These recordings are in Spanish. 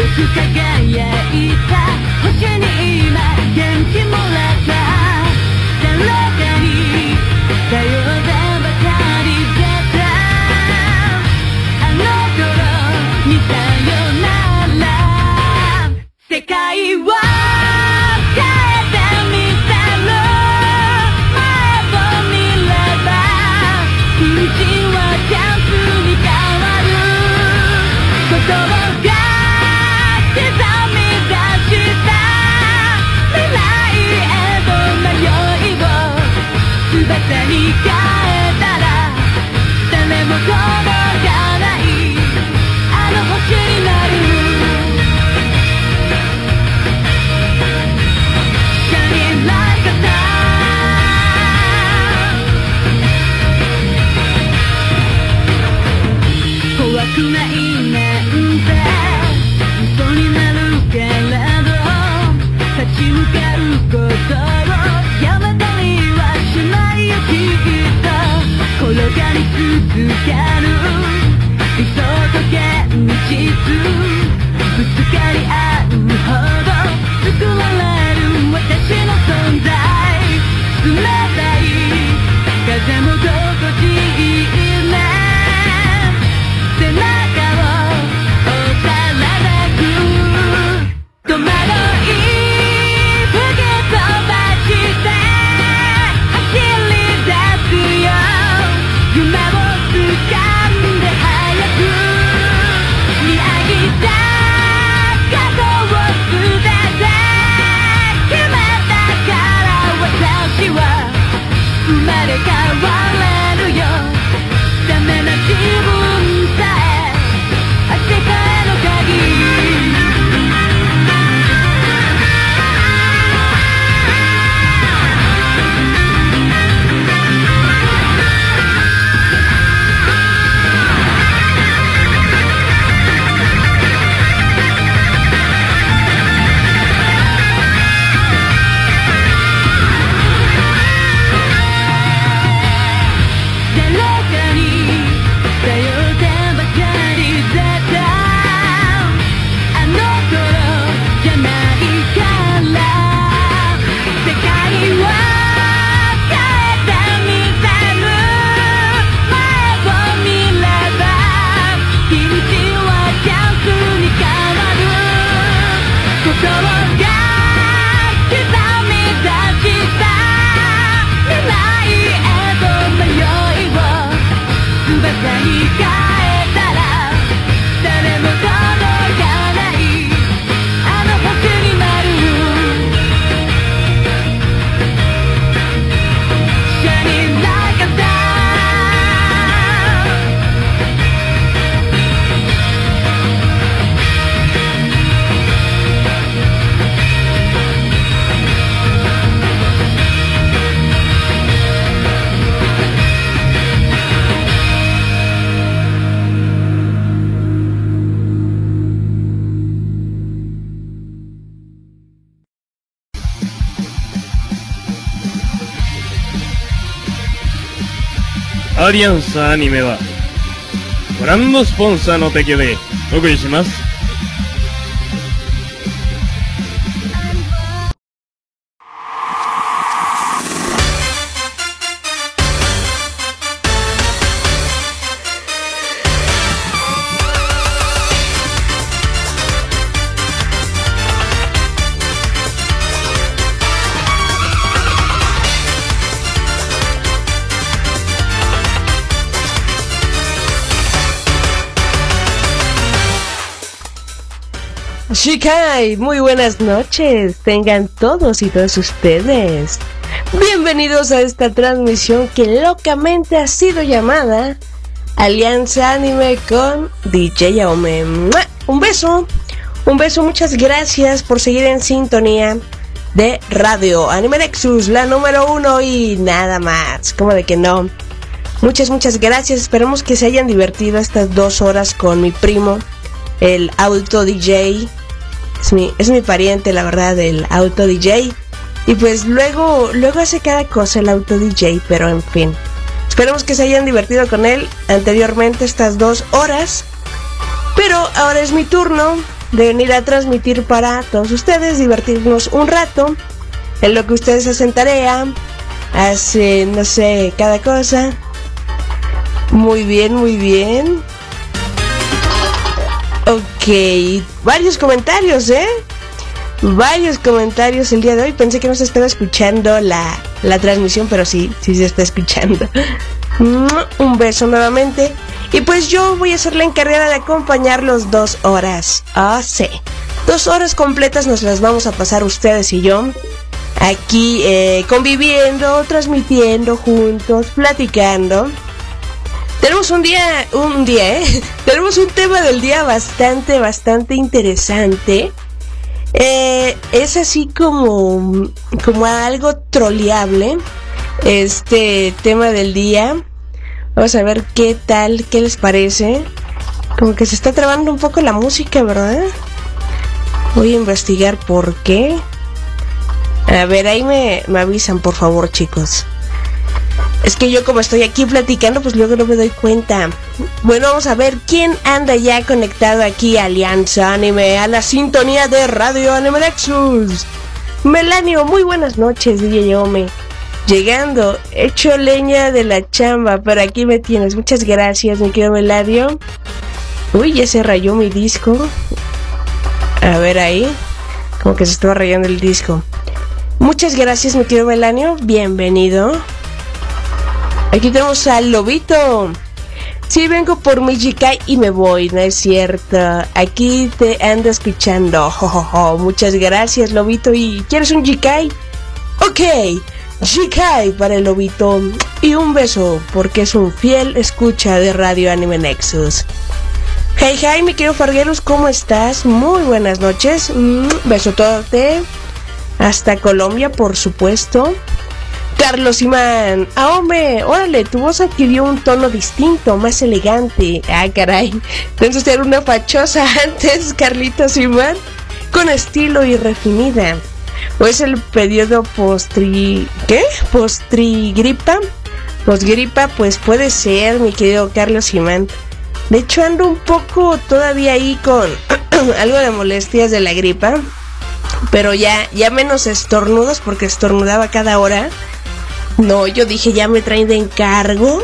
く輝いた星に今元気もらった誰かに頼ってばかりだったあの頃にさよなら世界は変えてみせる前を見ればピンチはチャンスに変わることが刻み出した未来への迷いを全てに変えたら誰も届かないあの星になるShining like a star 怖くないなんて嘘になるけれど立ち向かうことをやめたりはしないよきっと転がり続ける理想と現実ぶつかり合うほど作られる私の存在冷たい風も心地いいね背中を押されてく戸惑い吹き飛ばして走り出すよ夢を掴んで早く見上げた過去を捨てて決めたから私は生まれ変われるよダメな自分さえ明日への鍵アリアンスアニメはブランドスポンサーの提供でお送りします。 Shikai, muy buenas noches, tengan todos y todas ustedes. Bienvenidos a esta transmisión que locamente ha sido llamada Alianza Anime con DJ Aome. Un beso, muchas gracias por seguir en sintonía de Radio Anime Nexus, la número 1 y nada más, como de que no. Muchas gracias, esperemos que se hayan divertido estas 2 horas con mi primo, el Auto DJ. Es mi pariente, la verdad, el Auto DJ. Y pues luego hace cada cosa el Auto DJ, pero en fin. Esperemos que se hayan divertido con él anteriormente estas 2 horas. Pero ahora es mi turno de venir a transmitir para todos ustedes, divertirnos un rato en lo que ustedes hacen tarea, hacen, no sé, cada cosa. Muy bien, muy bien. Ok, varios comentarios, varios comentarios el día de hoy. Pensé que no se estaba escuchando la transmisión, pero sí se está escuchando. Un beso nuevamente. Y pues yo voy a ser la encargada de acompañarlos 2 horas. Sí, 2 horas completas nos las vamos a pasar ustedes y yo aquí conviviendo, transmitiendo juntos, platicando. Tenemos tenemos un tema del día bastante interesante. Es así como algo troleable este tema del día. Vamos a ver qué tal, qué les parece. Como que se está trabando un poco la música, ¿verdad? Voy a investigar por qué. A ver, ahí me avisan, por favor, chicos. Es que yo como estoy aquí platicando, pues luego no me doy cuenta. Bueno, vamos a ver quién anda ya conectado aquí a Alianza Anime, a la sintonía de Radio Anime Nexus. Melanio, muy buenas noches, DJ Ome. Llegando, hecho leña de la chamba, pero aquí me tienes. Muchas gracias, mi querido Melanio. Uy, ya se rayó mi disco. A ver ahí, como que se estaba rayando el disco. Muchas gracias, mi querido Melanio, bienvenido. Aquí tenemos al Lobito. Sí, vengo por mi Jikai y me voy, no es cierto. Aquí te ando escuchando. Muchas gracias, Lobito. ¿Y quieres un Jikai? Ok, Jikai para el Lobito. Y un beso, porque es un fiel escucha de Radio Anime Nexus. Hey, mi querido Fargueros, ¿cómo estás? Muy buenas noches. Besotote. Hasta Colombia, por supuesto. Carlos Imán, hombre, órale, tu voz adquirió un tono distinto, más elegante. Caray, entonces era una fachosa antes, Carlitos Imán, con estilo y refinida. ¿O es el periodo postgripa? Postgripa, pues puede ser, mi querido Carlos Imán. De hecho, ando un poco todavía ahí con algo de molestias de la gripa, pero ya menos estornudos, porque estornudaba cada hora. No, yo dije, ya me traen de encargo.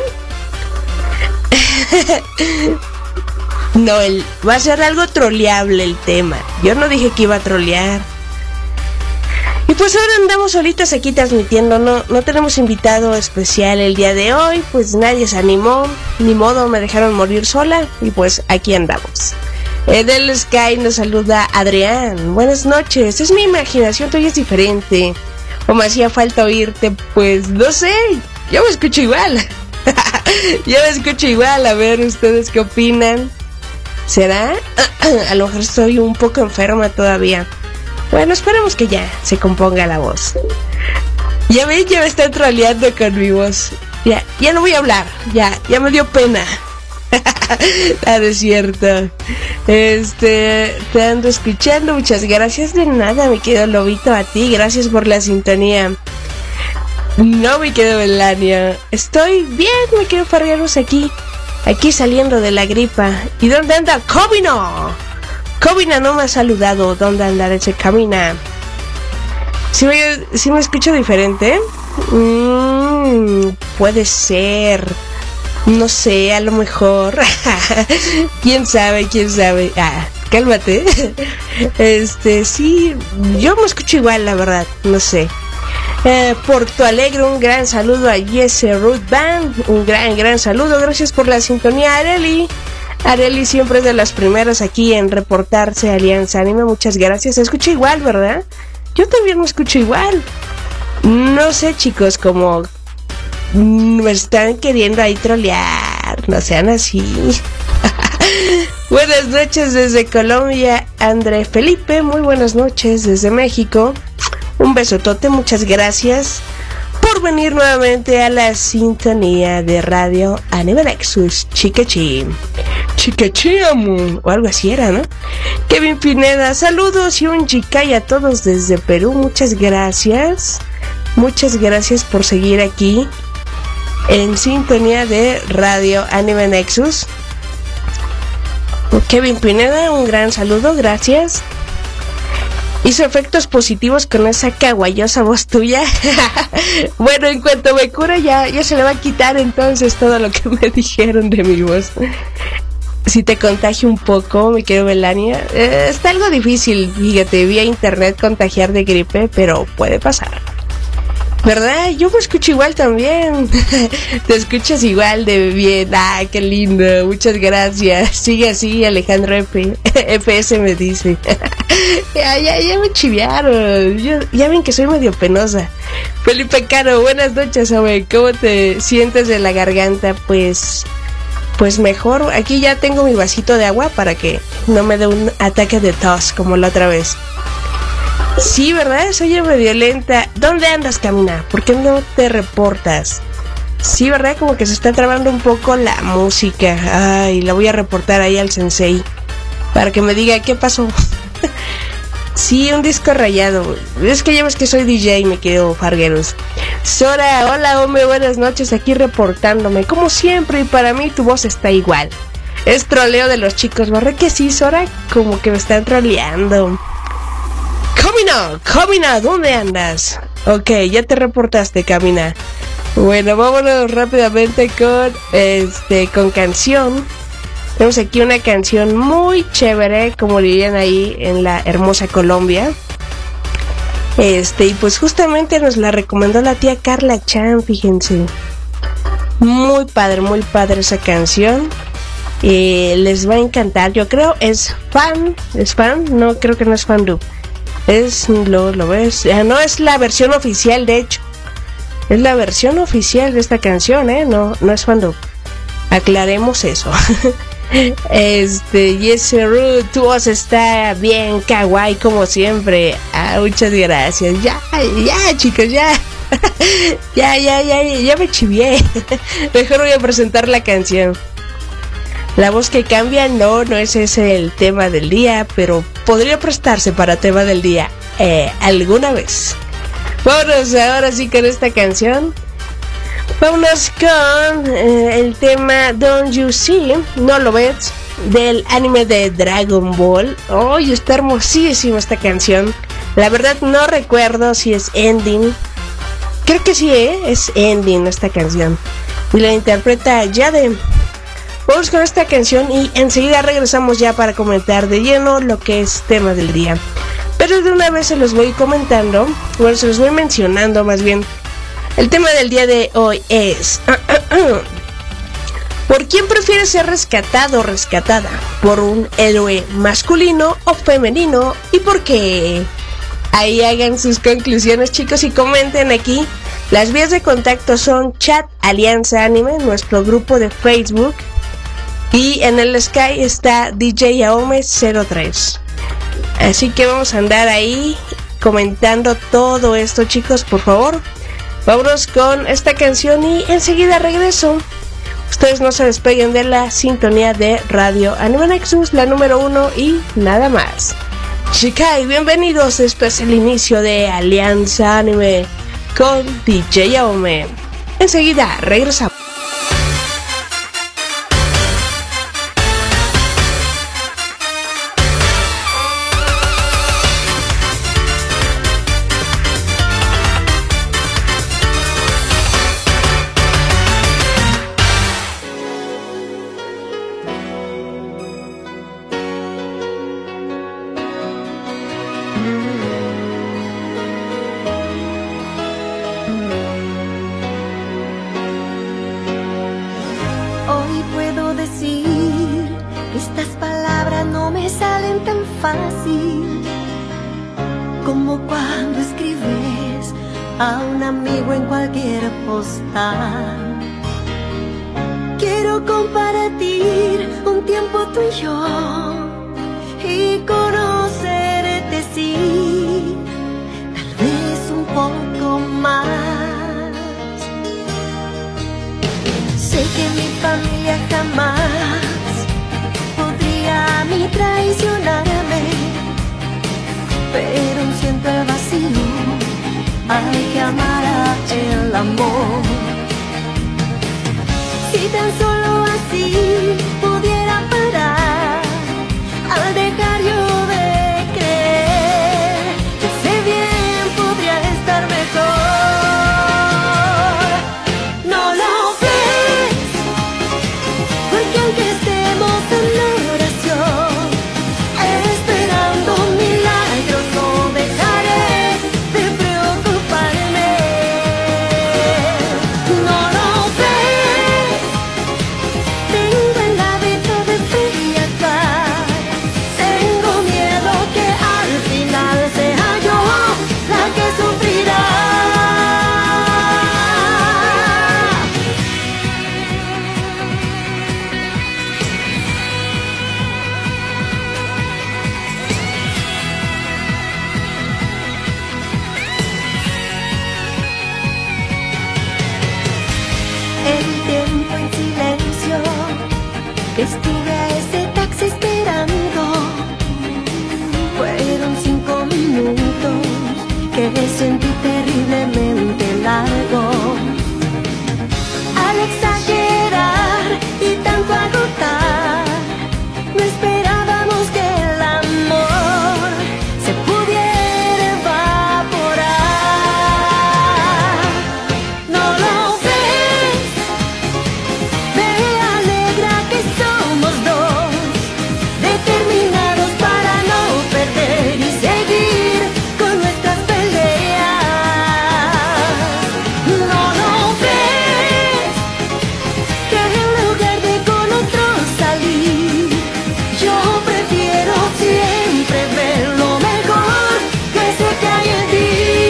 No, va a ser algo troleable el tema. Yo no dije que iba a trolear. Y pues ahora andamos solitas aquí transmitiendo. No tenemos invitado especial el día de hoy. Pues nadie se animó. Ni modo, me dejaron morir sola. Y pues aquí andamos. Del Sky nos saluda Adrián. Buenas noches. Es mi imaginación, tú es diferente. O me hacía falta oírte, pues no sé, yo me escucho igual. Yo me escucho igual, a ver ustedes qué opinan. ¿Será? A lo mejor estoy un poco enferma todavía. Bueno, esperemos que ya se componga la voz. Ya ven, ya me están troleando con mi voz. Ya no voy a hablar, ya me dio pena. No es cierto. Te ando escuchando. Muchas gracias. De nada, mi querido Lobito, a ti. Gracias por la sintonía. No, mi querido Melanio, estoy bien, mi querido Fargueros, aquí saliendo de la gripa. ¿Y dónde anda Covina? Covina no me ha saludado. ¿Dónde anda ese camina? ¿Sí me escucho diferente? Puede ser. No sé, a lo mejor. ¿Quién sabe? Cálmate. Sí, yo me escucho igual, la verdad, no sé. Porto Alegre, un gran saludo a Jesse Root Band. Un gran saludo, gracias por la sintonía, Areli. Areli siempre es de las primeras aquí en reportarse a Alianza Anime, muchas gracias. Se escucha igual, ¿verdad? Yo también me escucho igual. No sé, chicos, como me están queriendo ahí trolear, no sean así. Buenas noches desde Colombia, André Felipe. Muy buenas noches desde México. Un besotote, muchas gracias por venir nuevamente a la sintonía de Radio Anime Nexus. Chiquechi, o algo así era, ¿no? Kevin Pineda, saludos y un jikai a todos desde Perú. Muchas gracias por seguir aquí en sintonía de Radio Anime Nexus. Kevin Pineda, un gran saludo, gracias. Hizo efectos positivos con esa caguayosa voz tuya. Bueno, en cuanto me cure ya se le va a quitar entonces todo lo que me dijeron de mi voz. Si te contagio un poco, mi querido Melania, está algo difícil, fíjate, vía internet contagiar de gripe, pero puede pasar. ¿Verdad? Yo me escucho igual también. Te escuchas igual de bien. Ah, qué lindo. Muchas gracias. Sigue así, Alejandro FS me dice. Ya me chiviaron. Ya ven que soy medio penosa. Felipe Caro, buenas noches, hombre. ¿Cómo te sientes de la garganta? Pues mejor. Aquí ya tengo mi vasito de agua para que no me dé un ataque de tos como la otra vez. Sí, ¿verdad? Soy medio lenta. ¿Dónde andas, Camina? ¿Por qué no te reportas? Sí, ¿verdad? Como que se está trabando un poco la música. Ay, la voy a reportar ahí al sensei para que me diga qué pasó. Sí, un disco rayado. Es que ya ves que soy DJ, me quedo Fargueros. Sora, hola, hombre, buenas noches. Aquí reportándome, como siempre, y para mí tu voz está igual. Es troleo de los chicos, ¿verdad que sí, Sora? Como que me están troleando. Camina, ¿dónde andas? Ok, ya te reportaste, Camina. Bueno, vámonos rápidamente con canción. Tenemos aquí una canción muy chévere, como dirían ahí en la hermosa Colombia. Y pues justamente nos la recomendó la tía Carla Chan, fíjense. Muy padre esa canción. Les va a encantar, yo creo. ¿Es fan? No, creo que no es fan. ¿Lo ves? No es la versión oficial, de hecho. Es la versión oficial de esta canción, no es fandom. Aclaremos eso. Yes, Ruth, tu voz está bien kawaii como siempre. Muchas gracias. Ya, chicos, ya. Ya me chivié. Mejor voy a presentar la canción. La voz que cambia, no es ese el tema del día, pero podría prestarse para tema del día alguna vez. Vámonos ahora sí con esta canción. Vámonos con el tema Don't You See, no lo ves, del anime de Dragon Ball. Está hermosísima esta canción. La verdad no recuerdo si es ending. Creo que sí, es ending esta canción. Y la interpreta Jade. Vamos con esta canción y enseguida regresamos ya para comentar de lleno lo que es tema del día. Pero de una vez se los voy comentando, se los voy mencionando más bien. El tema del día de hoy es ¿por quién prefieres ser rescatado o rescatada? ¿Por un héroe masculino o femenino? ¿Y por qué? Ahí hagan sus conclusiones, chicos, y comenten aquí. Las vías de contacto son Chat Alianza Anime, nuestro grupo de Facebook. Y en el Sky está DJ Aome 03. Así que vamos a andar ahí comentando todo esto, chicos, por favor. Vámonos con esta canción y enseguida regreso. Ustedes no se despeguen de la sintonía de Radio Anime Nexus, la número 1 y nada más. Shikai, bienvenidos. Esto es el inicio de Alianza Anime con DJ Aome. Enseguida regresamos. Quiero compartir un tiempo tú y yo y conocerte, sí, tal vez un poco más. Sé que mi familia jamás podría a mí traicionarme, pero siento el vacío. Hay que amar el amor. Si tan solo así pudiera parar me sentí terriblemente largo. Al exagerar y tanto agotar, no esperábamos que el amor se pudiera evaporar. No lo ves, me alegra que somos dos, determinados para no perder y seguir con nuestras peleas. No lo ves, que en lugar de con otro salir, yo prefiero siempre ver lo mejor que sé que hay en ti.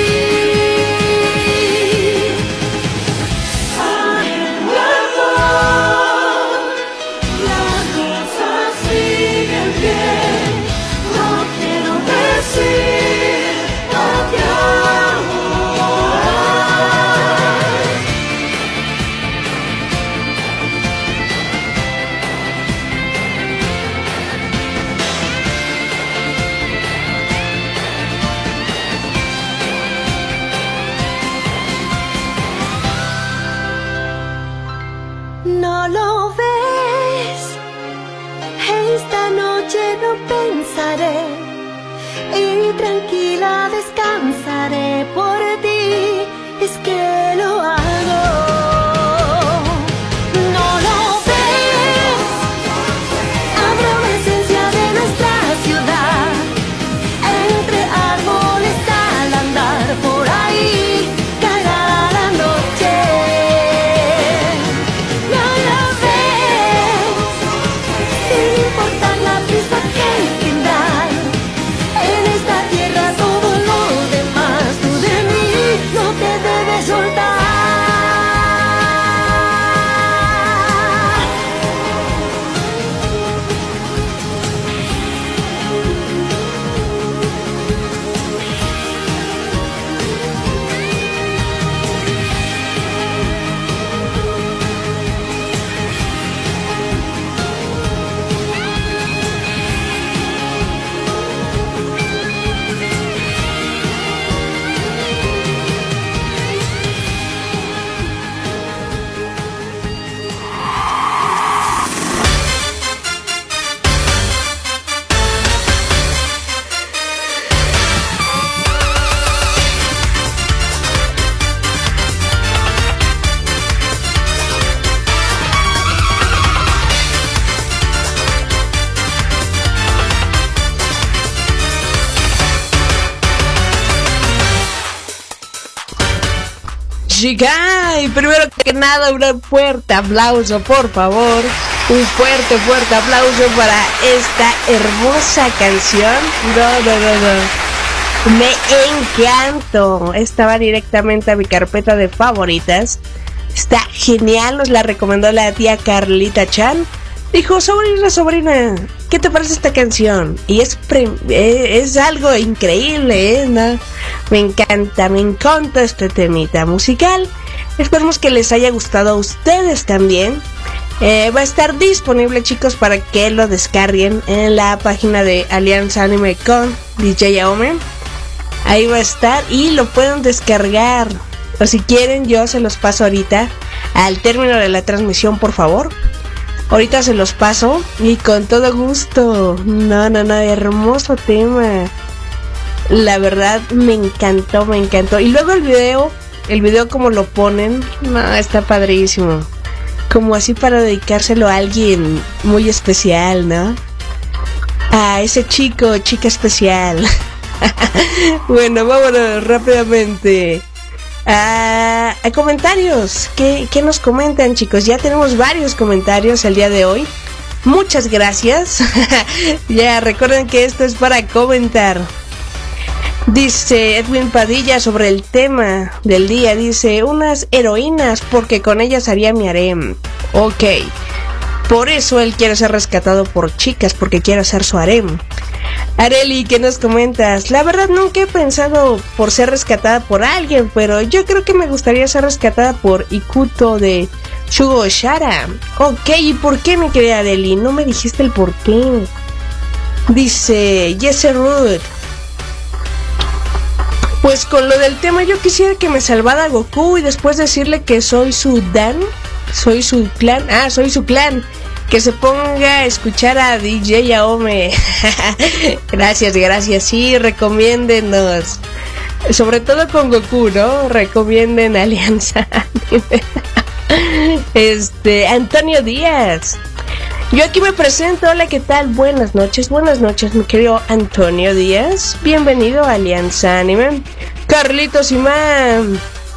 Ay, mi amor, las cosas siguen bien, no quiero decir adiós. No lo ves, esta noche no pensaré y tranquila descansaré por ti, es que lo hago. No lo ves, habrá una esencia de nuestra ciudad, entre árboles al andar por ahí, caerá la noche. No lo ves, sin importar la prisa que tendrán, en esta tierra todo lo demás, tú de mí no te debes soltar. Chica, y primero que nada, un fuerte aplauso, por favor. Un fuerte aplauso para esta hermosa canción. No. Me encantó. Esta va directamente a mi carpeta de favoritas. Está genial, nos la recomendó la tía Carlita Chan. Dijo, sobrina, ¿qué te parece esta canción? Y es algo increíble, ¿no? Me encanta este temita musical. Esperemos que les haya gustado a ustedes también. Va a estar disponible, chicos, para que lo descarguen en la página de Alianza Anime con DJ Aome. Ahí va a estar y lo pueden descargar. O si quieren, yo se los paso ahorita al término de la transmisión, por favor. Ahorita se los paso y con todo gusto. No, hermoso tema. La verdad me encantó. Y luego el video como lo ponen, no, está padrísimo. Como así para dedicárselo a alguien muy especial, ¿no? A ese chica especial. Bueno, vámonos rápidamente a comentarios. ¿Qué nos comentan, chicos? Ya tenemos varios comentarios el día de hoy. Muchas gracias. Ya recuerden que esto es para comentar. Dice Edwin Padilla sobre el tema del día. Dice, unas heroínas porque con ellas haría mi harem. Ok. Por eso él quiere ser rescatado por chicas, porque quiere hacer su harem. Areli, ¿qué nos comentas? La verdad nunca he pensado por ser rescatada por alguien, pero yo creo que me gustaría ser rescatada por Ikuto de Shugo Shara. Ok, ¿y por qué, mi querida Areli? No me dijiste el por qué. Dice Jesse Root, Pues con lo del tema yo quisiera que me salvara Goku y después decirle que soy su Dan, soy su clan, soy su clan. Que se ponga a escuchar a DJ Aome. Gracias, sí, recomiéndenos. Sobre todo con Goku, ¿no? Recomienden Alianza Anime. Antonio Díaz. Yo aquí me presento, hola, ¿qué tal? Buenas noches, mi querido Antonio Díaz. Bienvenido a Alianza Anime. Carlitos Imán.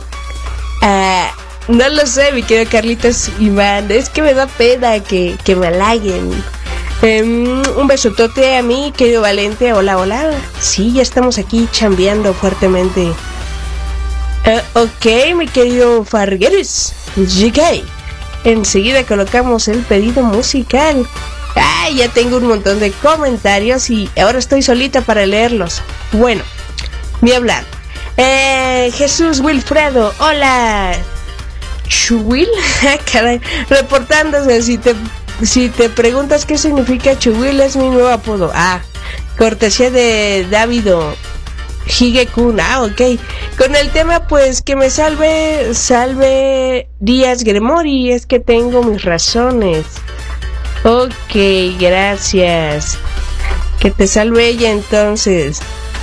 No lo sé, mi querido Carlitos Imán. Es que me da pena que me halaguen. Un besotote a mí, querido Valente. Hola. Sí, ya estamos aquí chambeando fuertemente. Ok, mi querido Fargueres. GK. Enseguida colocamos el pedido musical. Ya tengo un montón de comentarios y ahora estoy solita para leerlos. Bueno, ni hablar. Jesús Wilfredo, hola. Chuwil, caray, reportándose. Si te preguntas qué significa Chuwil, es mi nuevo apodo. Cortesía de Davido Higekun. Ok. Con el tema, pues, que me salve Díaz Gremori, es que tengo mis razones. Ok, gracias. Que te salve ella entonces.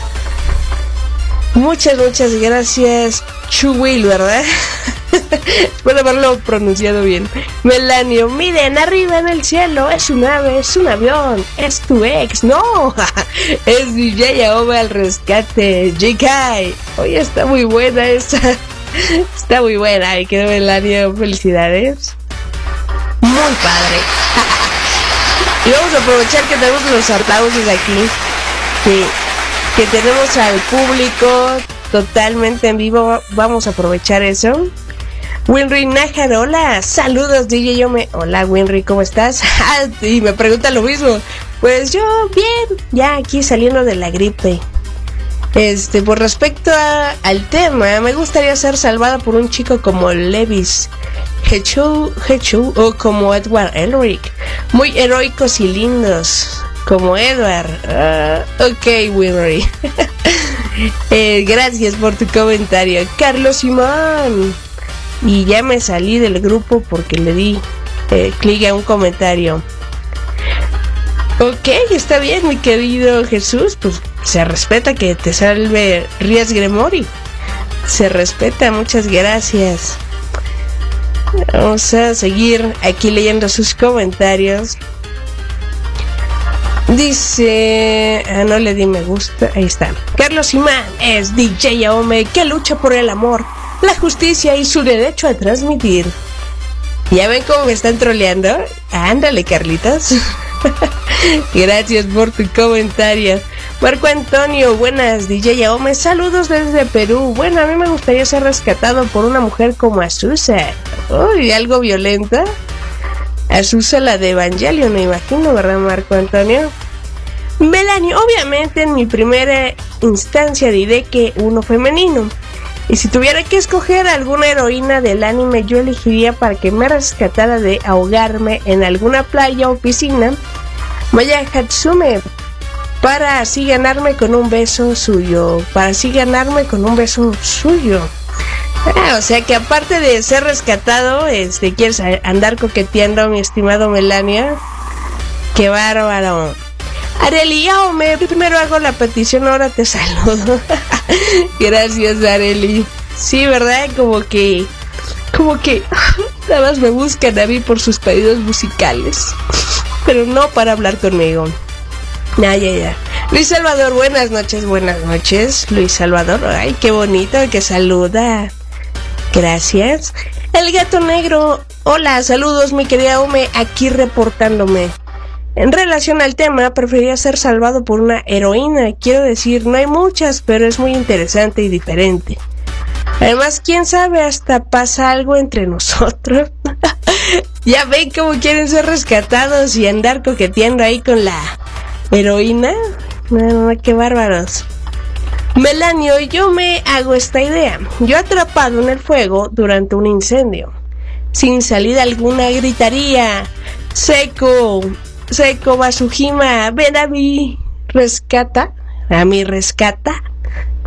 Muchas gracias, Chuwil, ¿verdad? Espero haberlo pronunciado bien. Melanio, miren, arriba en el cielo, es un ave, es un avión, es tu ex, no, es DJ Aome al rescate, JK. Oye, está muy buena esta, está muy buena, me quedo Melanio, felicidades. Muy padre. Y vamos a aprovechar que tenemos los aplausos aquí, que tenemos al público totalmente en vivo, vamos a aprovechar eso. Winry Nájar, hola, saludos DJ Aome. Hola Winry, ¿cómo estás? Y me pregunta lo mismo. Pues yo bien, ya aquí saliendo de la gripe. Por respecto al tema, me gustaría ser salvada por un chico como Levis Hechu o como Edward Elric, muy heroicos y lindos como Edward. Ok, Winry. Gracias por tu comentario. Carlos Simón. Y ya me salí del grupo porque le di clic a un comentario. Ok, está bien, mi querido Jesús. Pues se respeta que te salve Rías Gremori. Se respeta, muchas gracias. Vamos a seguir aquí leyendo sus comentarios. Dice... no le di me gusta. Ahí está. Carlos Imán es DJ Aome que lucha por el amor, la justicia y su derecho a transmitir. ¿Ya ven cómo me están troleando? Ándale, Carlitos. Gracias por tu comentario. Marco Antonio, buenas, DJ Aome, saludos desde Perú. Bueno, a mí me gustaría ser rescatado por una mujer como Azusa. Uy, algo violenta. Azusa, la de Evangelion, me imagino, ¿verdad, Marco Antonio? Melanie, obviamente en mi primera instancia diré que uno femenino. Y si tuviera que escoger alguna heroína del anime, yo elegiría para que me rescatara de ahogarme en alguna playa o piscina, Maya Hatsume, para así ganarme con un beso suyo. O sea que aparte de ser rescatado, quieres andar coqueteando, mi estimado Melania. ¡Qué bárbaro! Areli Aome, primero hago la petición, ahora te saludo. Gracias, Areli. Sí, ¿verdad? Como que nada más me buscan a mí por sus pedidos musicales, pero no para hablar conmigo. Ya. Luis Salvador, buenas noches, Luis Salvador. Ay, qué bonito que saluda. Gracias. El Gato Negro, hola, saludos, mi querida Aome, aquí reportándome. En relación al tema, preferiría ser salvado por una heroína. Quiero decir, no hay muchas, pero es muy interesante y diferente. Además, quién sabe, hasta pasa algo entre nosotros. Ya ven cómo quieren ser rescatados y andar coqueteando ahí con la heroína. No, qué bárbaros. Melanio, yo me hago esta idea. Yo atrapado en el fuego durante un incendio, sin salida alguna, gritaría: Seiko Basujima, ven a mí, rescata.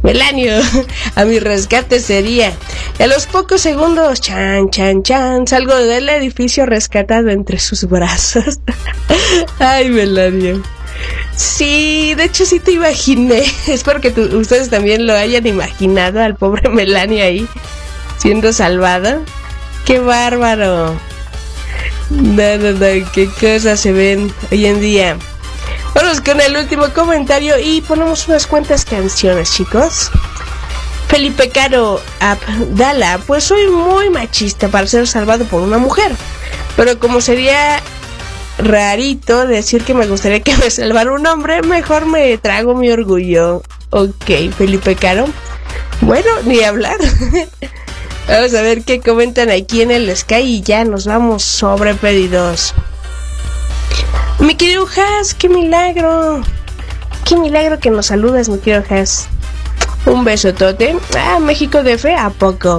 Melanio, a mi rescate sería. Y a los pocos segundos, chan, chan, chan, salgo del edificio rescatado entre sus brazos. Ay, Melanio. Sí, de hecho sí te imaginé. Espero que ustedes también lo hayan imaginado, al pobre Melanio ahí, siendo salvado. ¡Qué bárbaro! No, qué cosas se ven hoy en día. Vamos con el último comentario y ponemos unas cuantas canciones, chicos. Felipe Caro Abdala, pues soy muy machista para ser salvado por una mujer, pero como sería rarito decir que me gustaría que me salvara un hombre, mejor me trago mi orgullo. Ok, Felipe Caro, bueno, ni hablar. Vamos a ver qué comentan aquí en el Sky y ya nos vamos sobre pedidos. Mi querido Has, qué milagro que nos saludas, mi querido Has. Un besotote. México DF, ¿a poco?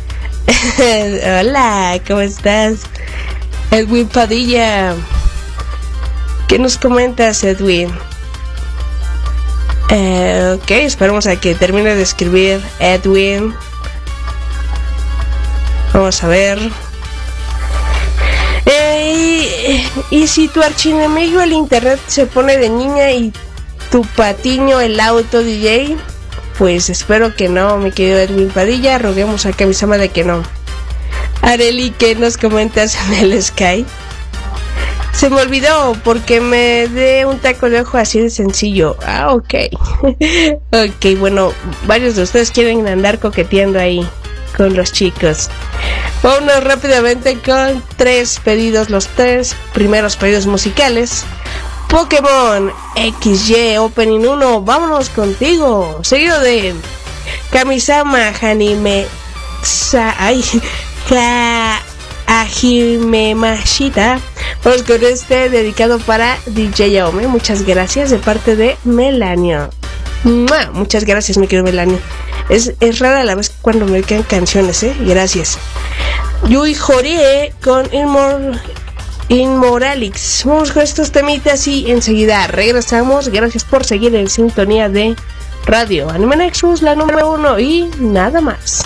Hola, ¿cómo estás? Edwin Padilla, ¿qué nos comentas, Edwin? Ok, esperemos a que termine de escribir Edwin. Vamos a ver. Y si tu archienemigo el internet se pone de niña y tu patiño el auto DJ, pues espero que no, mi querido Edwin Padilla. Roguemos a Kamisama de que no. Areli, ¿qué nos comentas en el Sky? Se me olvidó porque me dé un taco de ojo así de sencillo. Ok. Ok, bueno, varios de ustedes quieren andar coqueteando ahí con los chicos. Vámonos rápidamente con 3 pedidos, los 3 primeros pedidos musicales. Pokémon XY Opening 1, vámonos contigo. Seguido de Kamisama Hanime Hajime Mashita. Vamos con este dedicado para DJ Aome. Muchas gracias de parte de Melanio. ¡Mua! Muchas gracias, mi querido Melanio. Es rara la vez cuando me quedan canciones, gracias. Yui Horie con Inmoralix. Vamos con estos temitas y enseguida regresamos. Gracias por seguir en sintonía de Radio Anime Nexus, la número 1 y nada más.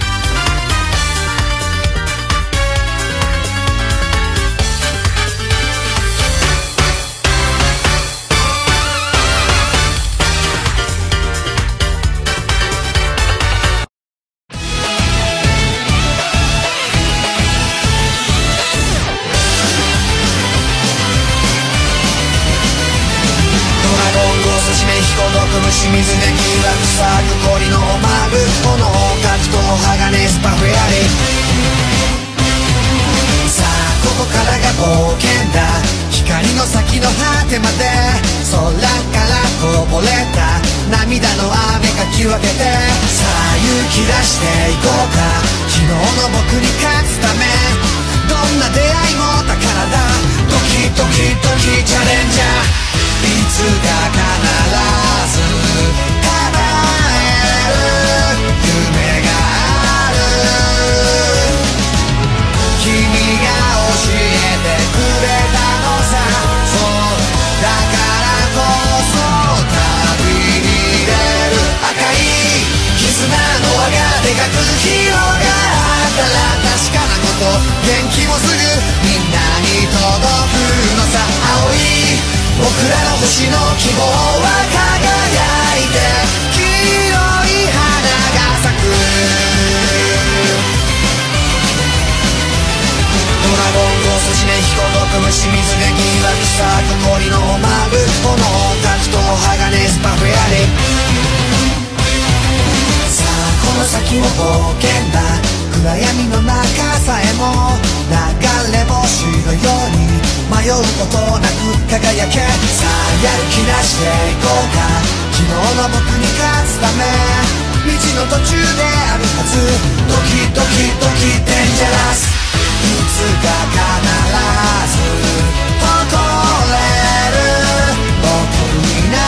清水でキラ臭く氷のマグ炎格闘鋼スパフェアリさあここからが冒険だ光の先の果てまで空からこぼれた涙の雨かき分けてさあ勇気出していこうか昨日の僕に勝つためどんな出会いも宝だドキドキドキチャレンジャーいつか必ず叶える夢がある君が教えてくれたのさそうだからこそ旅に出る赤い絆の輪がでかく広がったら確かなこと元気もすぐみんなに届くのさ青い僕らの星の希望は輝いて黄色い花が咲くドラゴンゴス地面飛行毒虫水でギラギサ氷のマグ炎格闘鋼スパフェアリさあこの先も冒険だ暗闇の中さえも流れ星のように迷うことなく輝けさあやる気出していこうか昨日の僕に勝つため道の途中であるはずドキドキドキデンジャラスいつか必ず誇れる僕にな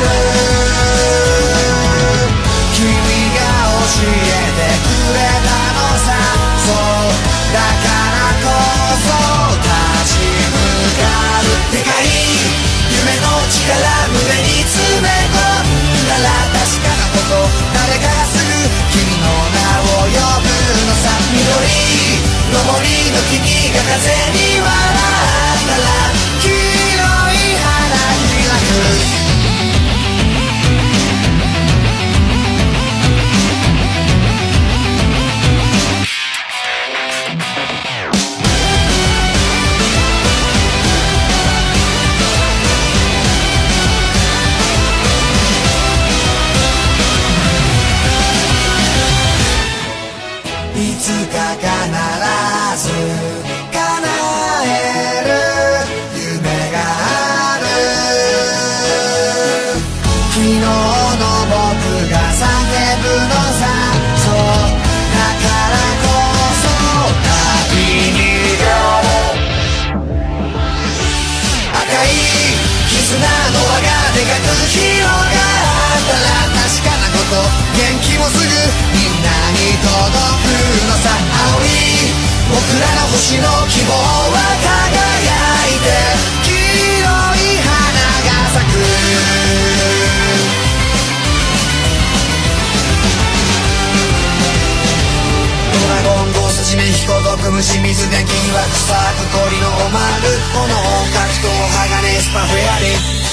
る君が教えてくれたのさそうだからこそ立ち向かうでかい夢の力胸に詰め込んだら確かなことの僕が叫ぶのさ。そうだからこそ旅に出よう。赤い絆の輪がでかく広がったら確かなこと、元気もすぐみんなに届くのさ。青い僕らの星の希望は輝いて黄色い花が咲く。ドラゴンゴースト地面飛行毒虫水電気曰くサーク氷のおまる炎格闘鋼スパフェアリ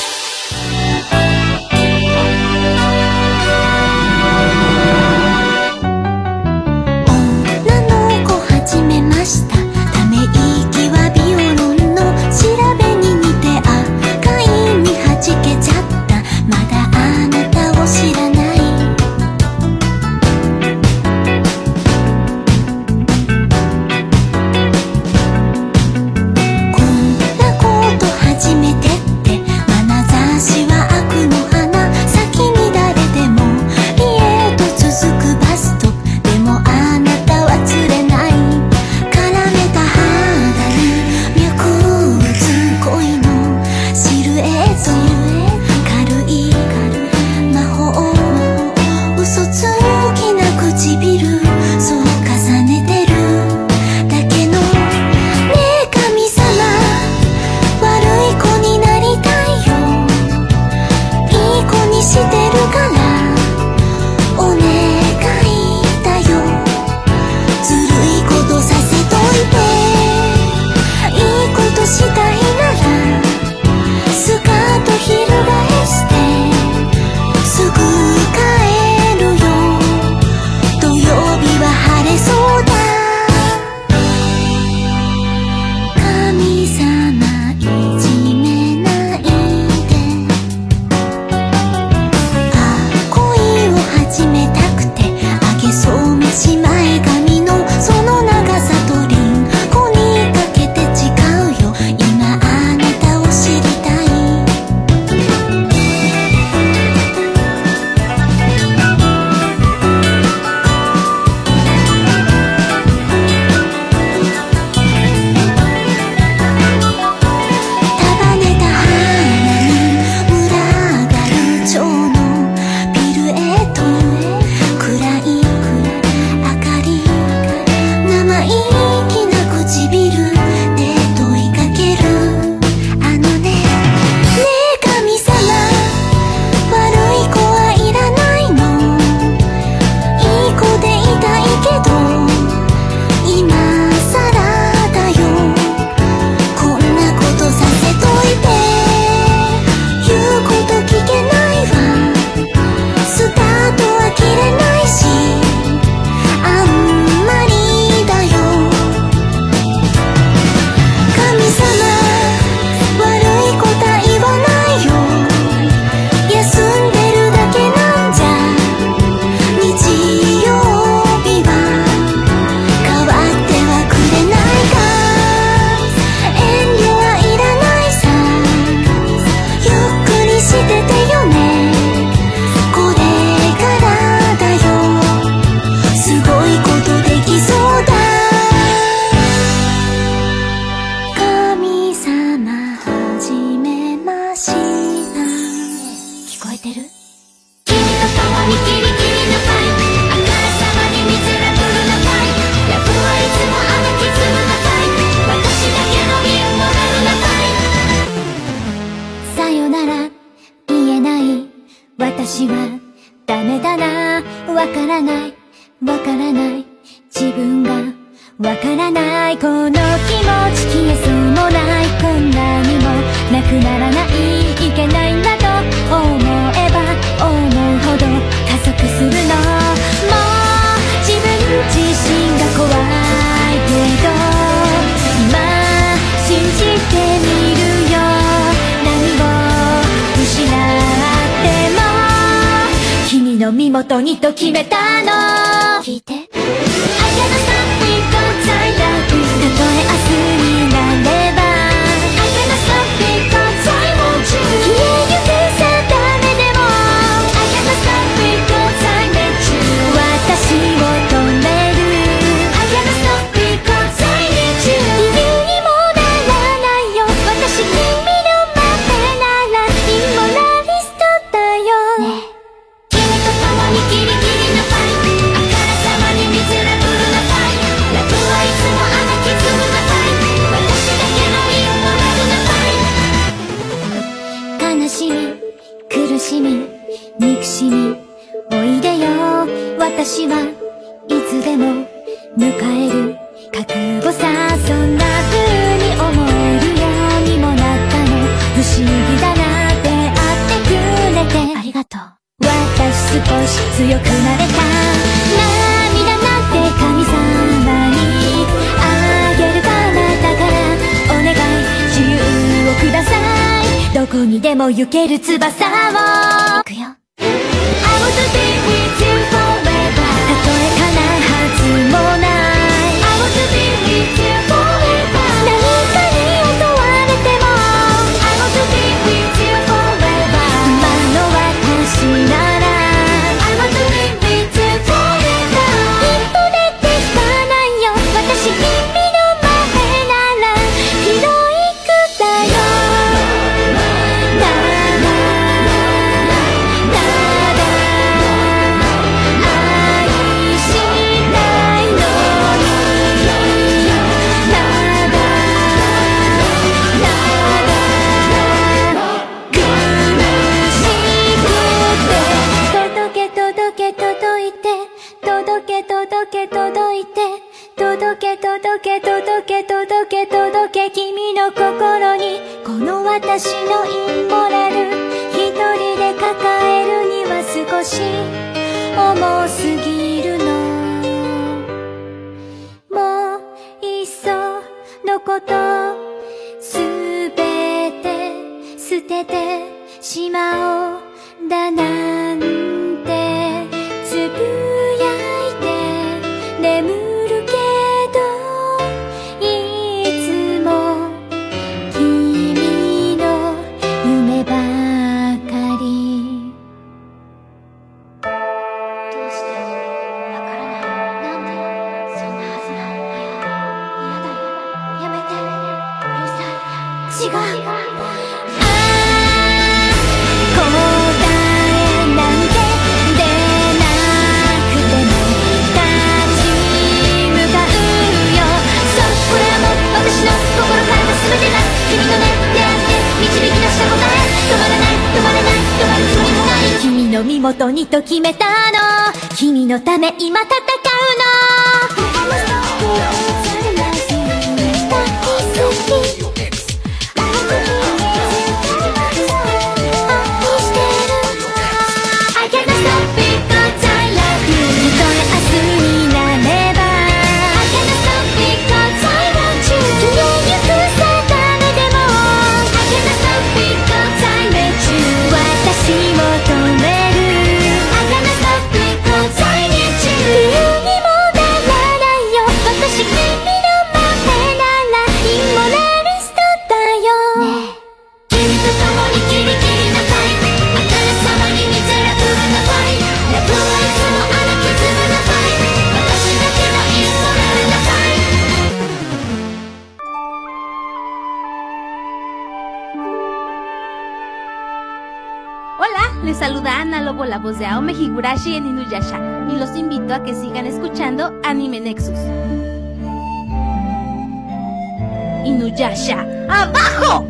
身元にと決めたの。聞いて。I can't stop because I love you。たとえ明日になれば I can't stop because I want you。消えゆく定めでも I おいでよ私はいつでも迎える覚悟さ。そんな風に思えるようにもなったの不思議だな。出会ってくれてありがとう。私少し強くなれた。涙なんて神様にあげるからだからお願い自由をください。どこにでも行ける翼を行くよ。I want to be with you forever。 たとえ叶うはずもない。 I want to be with you forever。 何かに襲われても I want to be with you forever。 今の私なら I want to be with you forever。 一歩出てしかないよ私君の前ならヒロイックだよ。届け君の心にこの私のインモラル一人で抱えるには少し重すぎるの。もういっそのことすべて捨ててしまおうだなんてつぶやいて眠るけどいつも君の夢ばかり。どうしてわからない。なんでそんなはずない。いやだよやめてうるさい。違う。君の身元にと決めたの。君のため今戦うの。 Les saluda Ana Lobo, la voz de Aome Higurashi en Inuyasha, y los invito a que sigan escuchando Anime Nexus. Inuyasha, ¡abajo!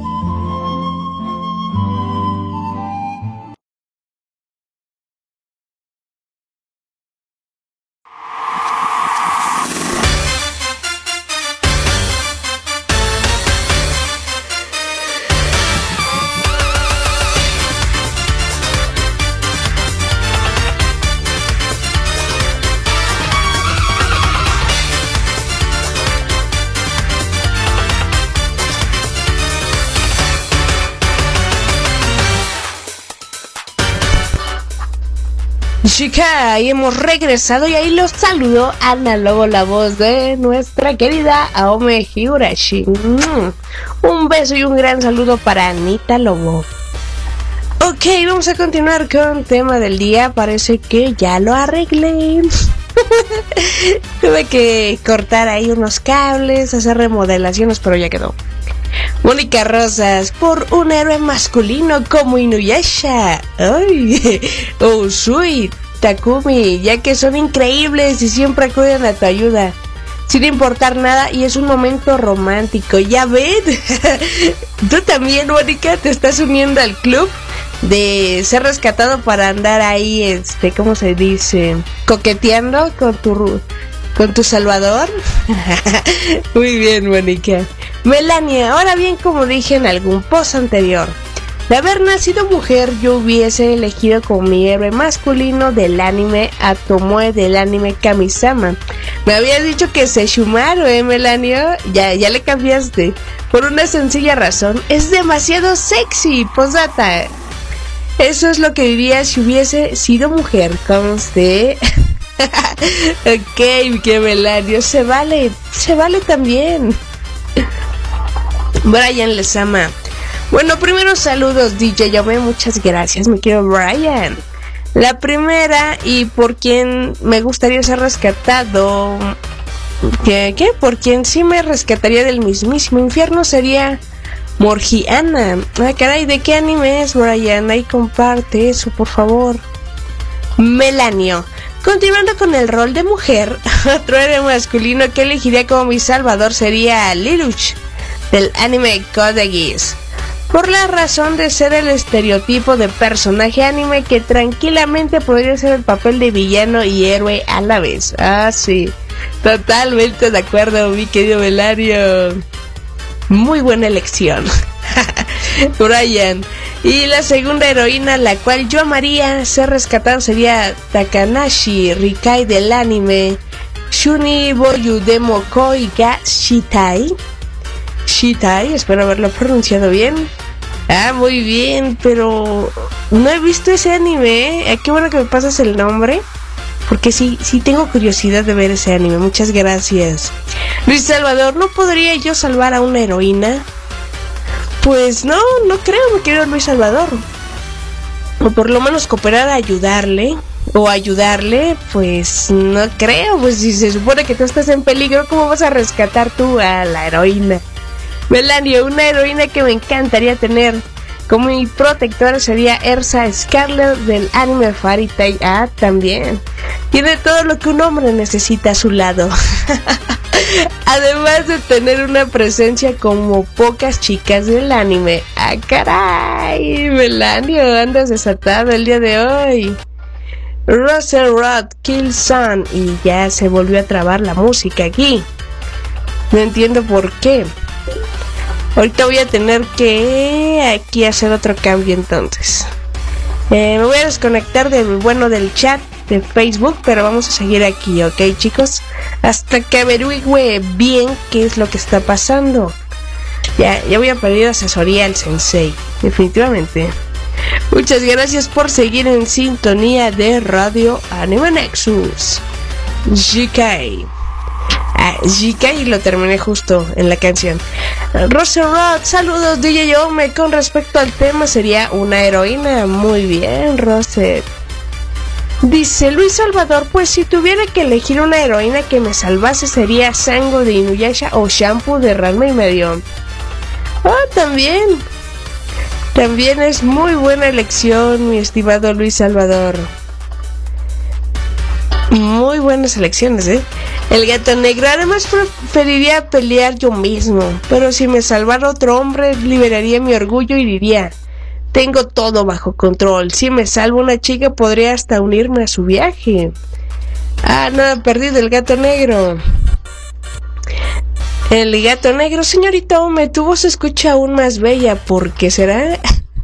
Chica, y hemos regresado y ahí los saludo Ana Lobo, la voz de nuestra querida Aome Higurashi. Un beso y un gran saludo para Anita Lobo. Ok, vamos a continuar con tema del día. Parece que ya lo arreglé. Tuve que cortar ahí unos cables, hacer remodelaciones, pero ya quedó. Mónica Rosas, por un héroe masculino como Inuyasha. Ay, Usui, Takumi, ya que son increíbles y siempre acuden a tu ayuda, sin importar nada, y es un momento romántico. ¿Ya ven? ¿Tú también, Mónica, te estás uniendo al club? de ser rescatado para andar ahí, ¿cómo se dice? Coqueteando con tu salvador. Muy bien, Mónica. Melania, ahora bien, como dije en algún post anterior, de haber nacido mujer, yo hubiese elegido como mi héroe masculino del anime a Tomoe del anime Kamisama. Me habías dicho que Sesshomaru, Melania, ya le cambiaste. Por una sencilla razón, es demasiado sexy, posdata. Eso es lo que diría si hubiese sido mujer, conste. Ok, que Melania, se vale también. Brian Lezama. Bueno, primero saludos, DJ Yome, muchas gracias, mi querido Brian. La primera, y por quien me gustaría ser rescatado, ¿qué? Por quien sí me rescataría del mismísimo infierno sería Morgiana. Ay, caray, ¿de qué anime es, Brian? Ahí comparte eso, por favor. Melanio. Continuando con el rol de mujer, otro héroe masculino que elegiría como mi salvador sería Lelouch, del anime Code Geass. Por la razón de ser el estereotipo de personaje anime que tranquilamente podría ser el papel de villano y héroe a la vez. Ah, sí, totalmente de acuerdo, mi querido Velario. Muy buena elección. Brian. Y la segunda heroína, la cual yo amaría ser rescatada, sería Takanashi Rikai del anime Shuni Boyu Demo Koi ga Shitai. Shitai, espero haberlo pronunciado bien. Ah, muy bien, pero no he visto ese anime, ¿eh? Qué bueno que me pasas el nombre, porque sí tengo curiosidad de ver ese anime. Muchas gracias. Luis Salvador, ¿no podría yo salvar a una heroína? Pues no creo, mi querido Luis Salvador. O por lo menos cooperar a ayudarle, pues no creo. Pues si se supone que tú estás en peligro, ¿cómo vas a rescatar tú a la heroína? Melania, una heroína que me encantaría tener como mi protectora sería Ersa Scarlet del anime Fairy Tail. Ah, también tiene todo lo que un hombre necesita a su lado. Además de tener una presencia como pocas chicas del anime. Ah, caray, Melania, andas desatado el día de hoy. Russell Rod, Kill Sun. Y ya se volvió a trabar la música aquí. No entiendo por qué. Ahorita voy a tener que aquí hacer otro cambio entonces. Me voy a desconectar del chat de Facebook, pero vamos a seguir aquí, ¿ok, chicos? Hasta que averigüe bien qué es lo que está pasando. Ya voy a pedir asesoría al sensei, definitivamente. Muchas gracias por seguir en sintonía de Radio Anime Nexus. GK. Y lo terminé justo en la canción. Rose Rod, saludos DJ Yome. Con respecto al tema sería una heroína. Muy bien, Rose. Dice Luis Salvador, pues si tuviera que elegir una heroína que me salvase sería Sango de Inuyasha o Shampoo de Ranma y medio. También es muy buena elección, mi estimado Luis Salvador. Muy buenas elecciones, El gato negro, además preferiría pelear yo mismo, pero si me salvara otro hombre liberaría mi orgullo y diría, tengo todo bajo control. Si me salvo una chica podría hasta unirme a su viaje. Nada perdido, el gato negro. El gato negro, señorita Ome, tu voz se escucha aún más bella. ¿Por qué será?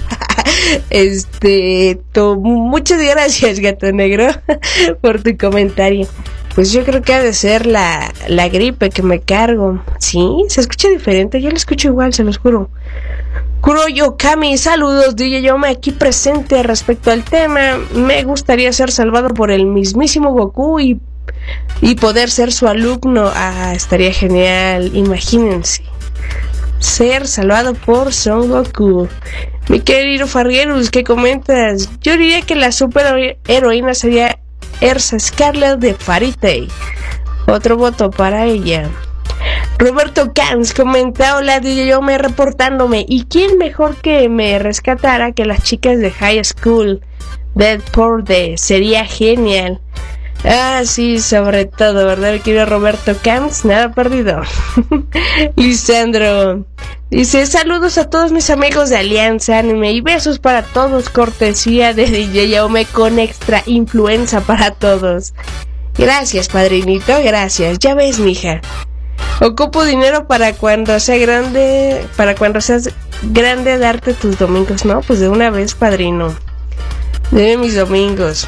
Muchas gracias, gato negro, por tu comentario. Pues yo creo que ha de ser la gripe que me cargo. Sí, se escucha diferente, yo lo escucho igual, se los juro. Kuroyo Kami, saludos, DJ Yome, aquí presente respecto al tema. Me gustaría ser salvado por el mismísimo Goku y poder ser su alumno. Estaría genial, imagínense. Ser salvado por Son Goku. Mi querido Farguerus, ¿qué comentas? Yo diría que la super heroína sería Ersa Scarlet de Fairy Tail. Otro voto para ella. Roberto Cans comenta, hola DJ Yome reportándome. ¿Y quién mejor que me rescatara que las chicas de High School Dead por Day? Sería genial. Ah, sí, sobre todo, ¿verdad? El querido Roberto Camps, nada perdido. Lisandro dice: saludos a todos mis amigos de Alianza Anime y besos para todos, cortesía de DJ Yaume con extra influenza para todos. Gracias, padrinito, gracias. Ya ves, mija, ocupo dinero para cuando sea grande, para cuando seas grande darte tus domingos. No, pues de una vez, padrino, deme mis domingos.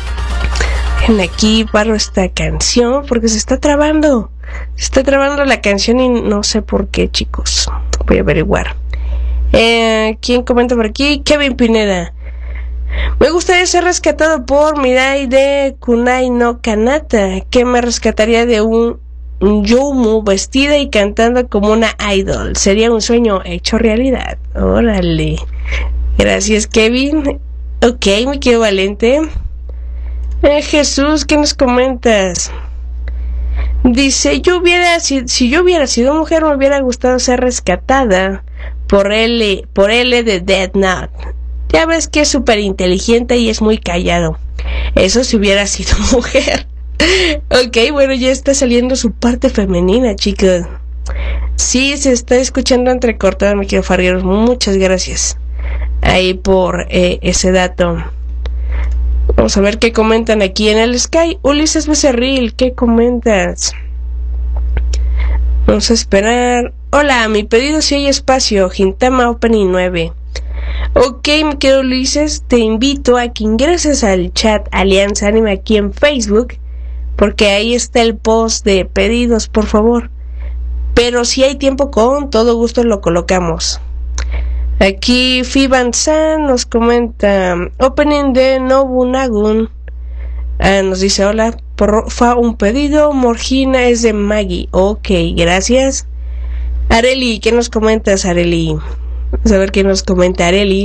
Aquí paro esta canción porque se está trabando la canción y no sé por qué, chicos. Voy a averiguar. ¿Quién comenta por aquí? Kevin Pineda: me gustaría ser rescatado por Mirai de Kunai no Kanata, que me rescataría de un Youmu vestida y cantando como una idol. Sería un sueño hecho realidad. Órale. Gracias, Kevin. Ok, mi querido Valente. Jesús, ¿qué nos comentas? Dice: si yo hubiera sido mujer, me hubiera gustado ser rescatada por L de Death Note. Ya ves que es súper inteligente y es muy callado. Eso si hubiera sido mujer. Ok, bueno, ya está saliendo su parte femenina, chicos. Sí, se está escuchando entrecortado, mi querido Fargueros. Muchas gracias ahí por ese dato. Vamos a ver qué comentan aquí en el Sky. Ulises Becerril, ¿qué comentas? Vamos a esperar. Hola, mi pedido si hay espacio. Gintama Opening 9. Ok, mi querido Ulises, te invito a que ingreses al chat Alianza Anime aquí en Facebook, porque ahí está el post de pedidos, por favor. Pero si hay tiempo, con todo gusto lo colocamos. Aquí Fiban-san nos comenta: opening de Nobunagun. Nos dice: hola, porfa, un pedido. Morgina es de Maggie. Ok, gracias. Areli, ¿qué nos comentas, Areli? Vamos a ver qué nos comenta Areli.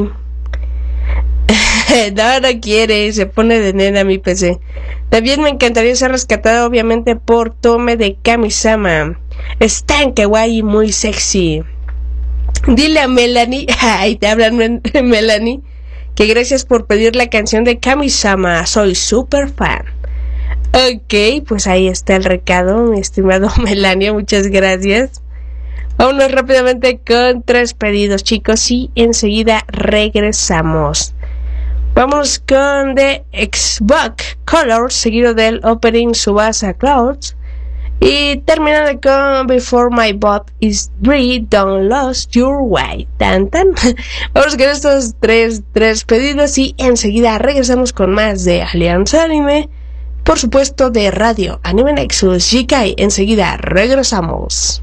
No quiere, se pone de nena mi PC. También me encantaría ser rescatada, obviamente, por Tome de Kamisama. Es tan kawaii, muy sexy. Dile a Melanie, ahí te hablan, Melanie, que gracias por pedir la canción de Kamisama, soy súper fan. Ok, pues ahí está el recado, mi estimado Melania, muchas gracias. Vámonos rápidamente con 3 pedidos, chicos, y enseguida regresamos. Vamos con The Xbox Colors, seguido del opening Subasa Clouds. Y terminando con Before My Boat is Dry, Don't Lose Your Way. Tan tan. Vamos con estos tres pedidos y enseguida regresamos con más de Alianza Anime. Por supuesto de Radio Anime Nexus Shikai. Enseguida regresamos.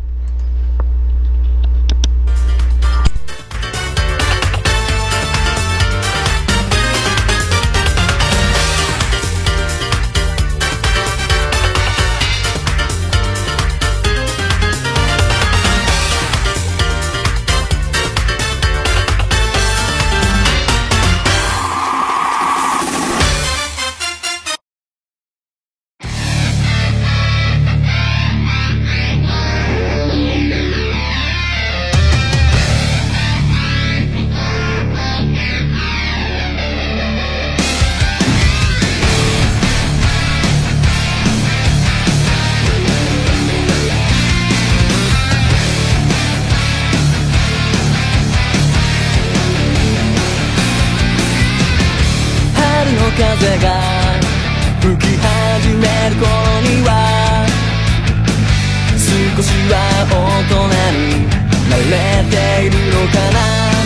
風が吹き始める頃には少しは大人になれているのかな。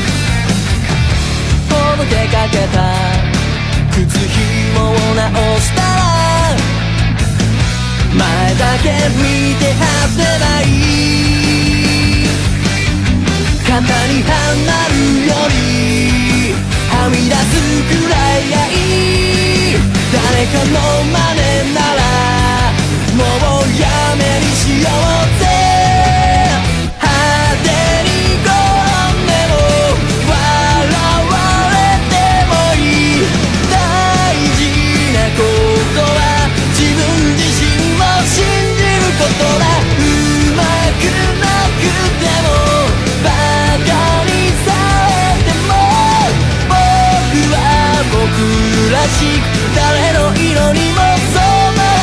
ほどけかけた靴紐を直したら前だけ見て走ればいい。簡単に離るよりはみ出すくらいがいい。誰かの真似ならもうやめにしようぜ。派手に転んでも笑われてもいい。大事なことは自分自身を信じることだ。うまくなくてもバカにされても僕は僕らしく誰の色にも染ま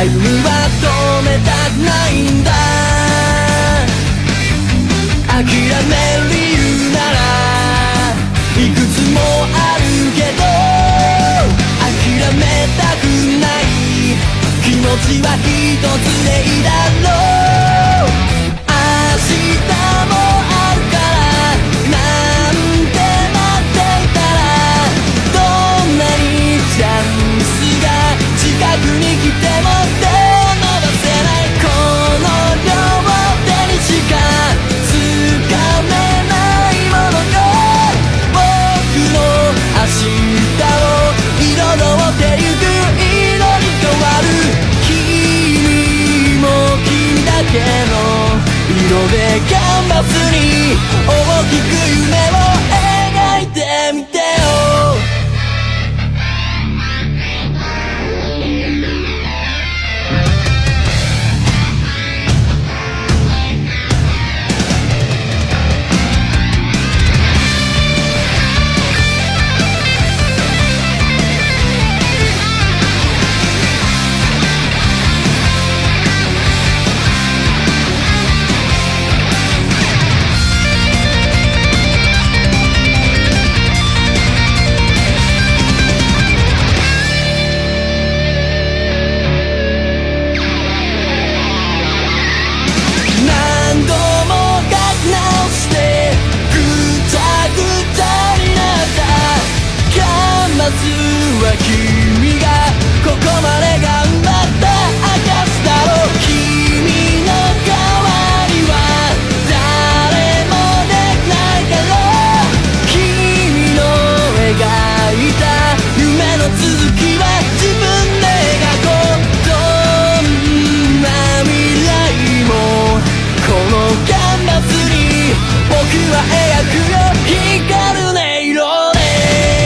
歩みは止めたくないんだ。諦める理由ならいくつもあるけど、諦めたくない気持ちは一つでいいだろう。明日もあるからなんて待っていたら、どんなにチャンスが近くに来ても手を伸ばせない。この両手にしか掴めないものよ。僕の明日を彩ってゆく色に変わる。君も君だけの色でキャンバスに大きく夢を描いてみてよ。まずは君がここまで頑張った証だろう。君の代わりは誰もできないだろう。君の描いた夢の続きは自分で描こう。どんな未来もこのキャンバスに僕は描くよ。光る音色で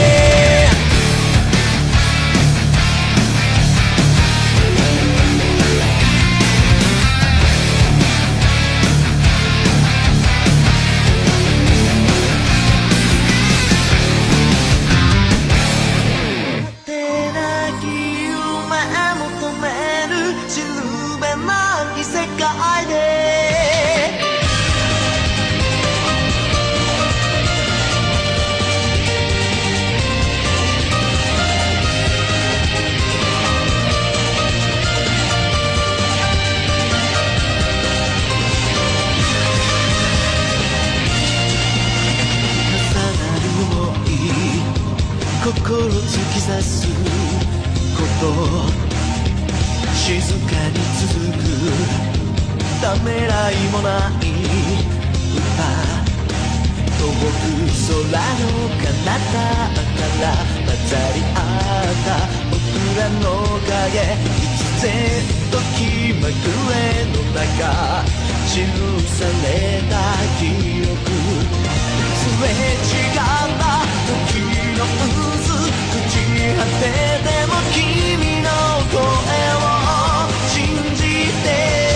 心突き刺すこと静かに続くためらいもない歌遠く空の彼方から混ざり合った僕らの影必然と気まぐれの中記された記憶すれ違った時の渦朽ち果てても君の声を信じて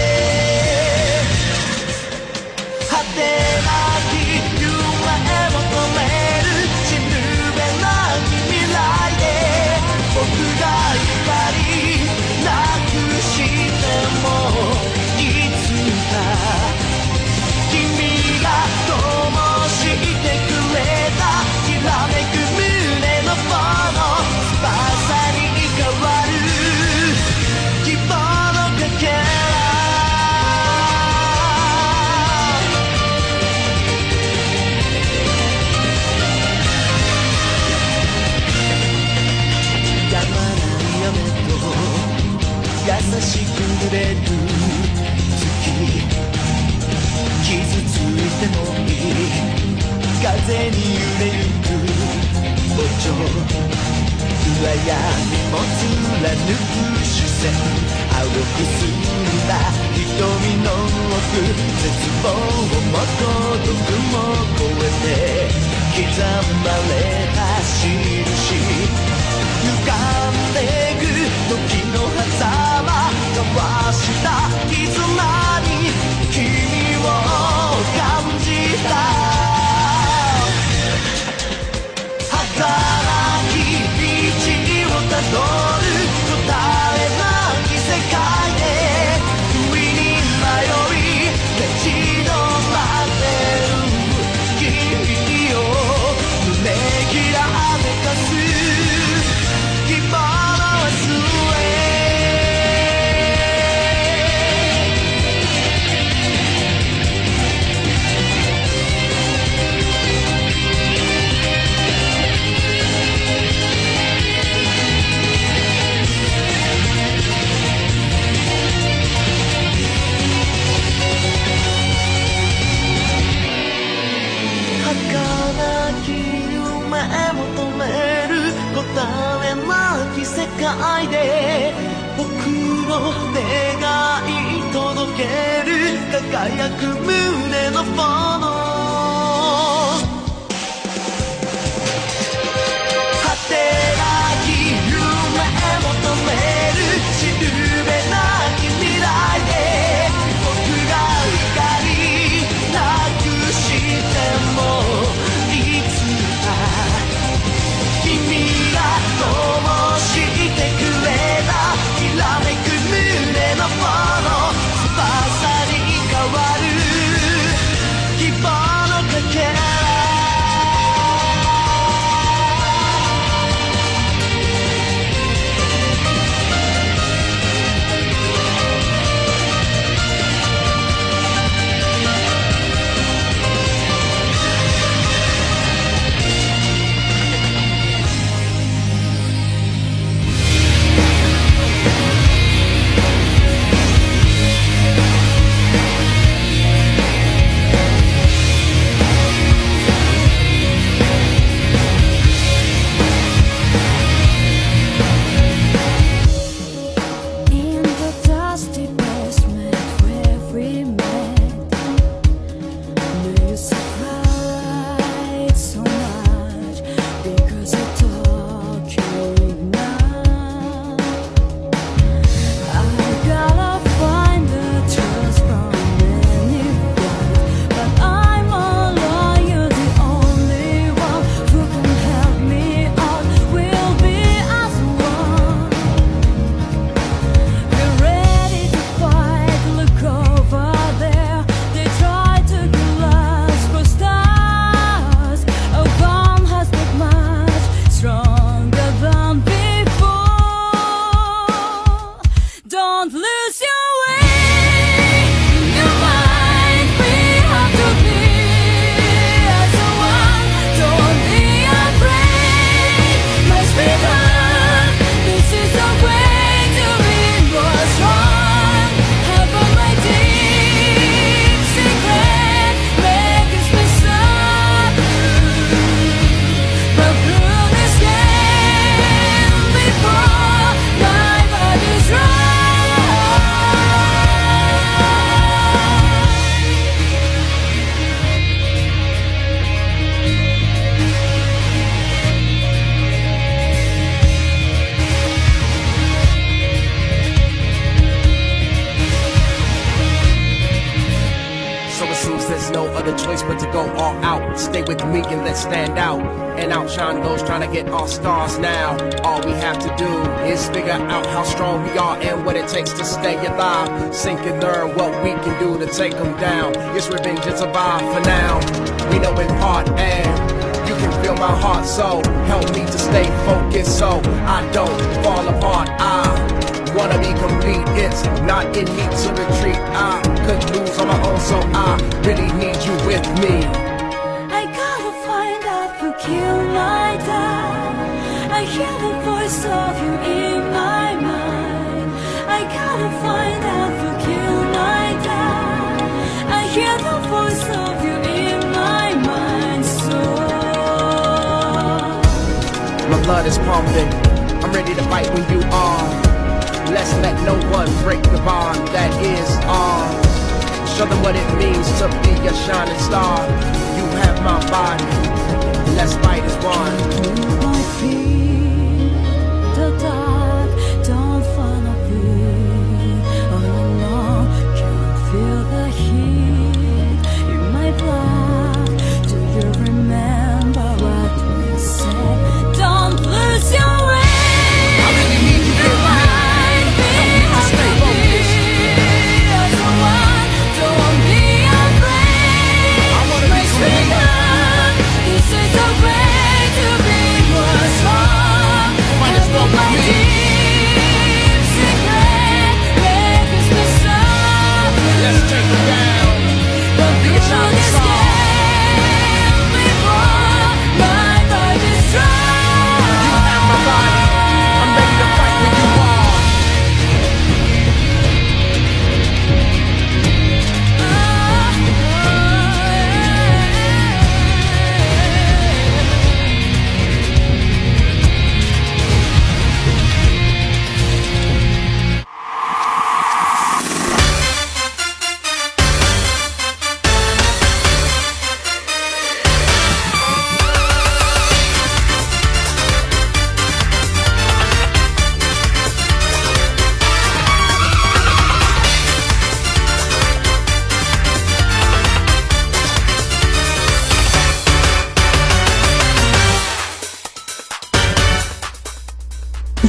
果てなき夢求める死ぬべなき未来で僕が光なくしてもいつか君が灯してくれたきらめく胸の炎翼に変わる希望のかけらやまない雨と優しく濡れる月傷ついてもいい風に揺れゆく歩調暗闇も貫く視線青く澄んだ瞳の奥絶望も孤独も超えて刻まれた印歪んでく時の狭間交わした絆に君を感じた儚き道をたどる答えなき世界願い届ける輝く胸の炎果てなき夢求めるしるべなき未来で僕が光なくしてもいつか君が灯してくれたきらめく胸の炎翼に変わる希望のかけら Stay with me and let's stand out and outshine those trying to get all stars now. All we have to do is figure out how strong we are and what it takes to stay alive. Sink and learn what we can do to take them down. Yes, revenge and survive for now. We know in part and you can feel my heart, so help me to stay focused so I don't fall apart. I wanna be complete, it's not in me to retreat. I could lose on my own, so I really need you with me. Kill my dad. I hear the voice of you in my mind. I gotta find out who killed my dad. I hear the voice of you in my mind. So my blood is pumping, I'm ready to fight when you are. Let's let no one break the bond that is on. Show them what it means to be a shining star. You have my body, let's fight as one. My feet, the dark, don't follow me. All alone, can't feel the heat in my blood. Do you remember what we said? Don't lose your way. I really need you here. Stay focused. As one, don't be afraid. I wanna be free. This is a way to be more strong.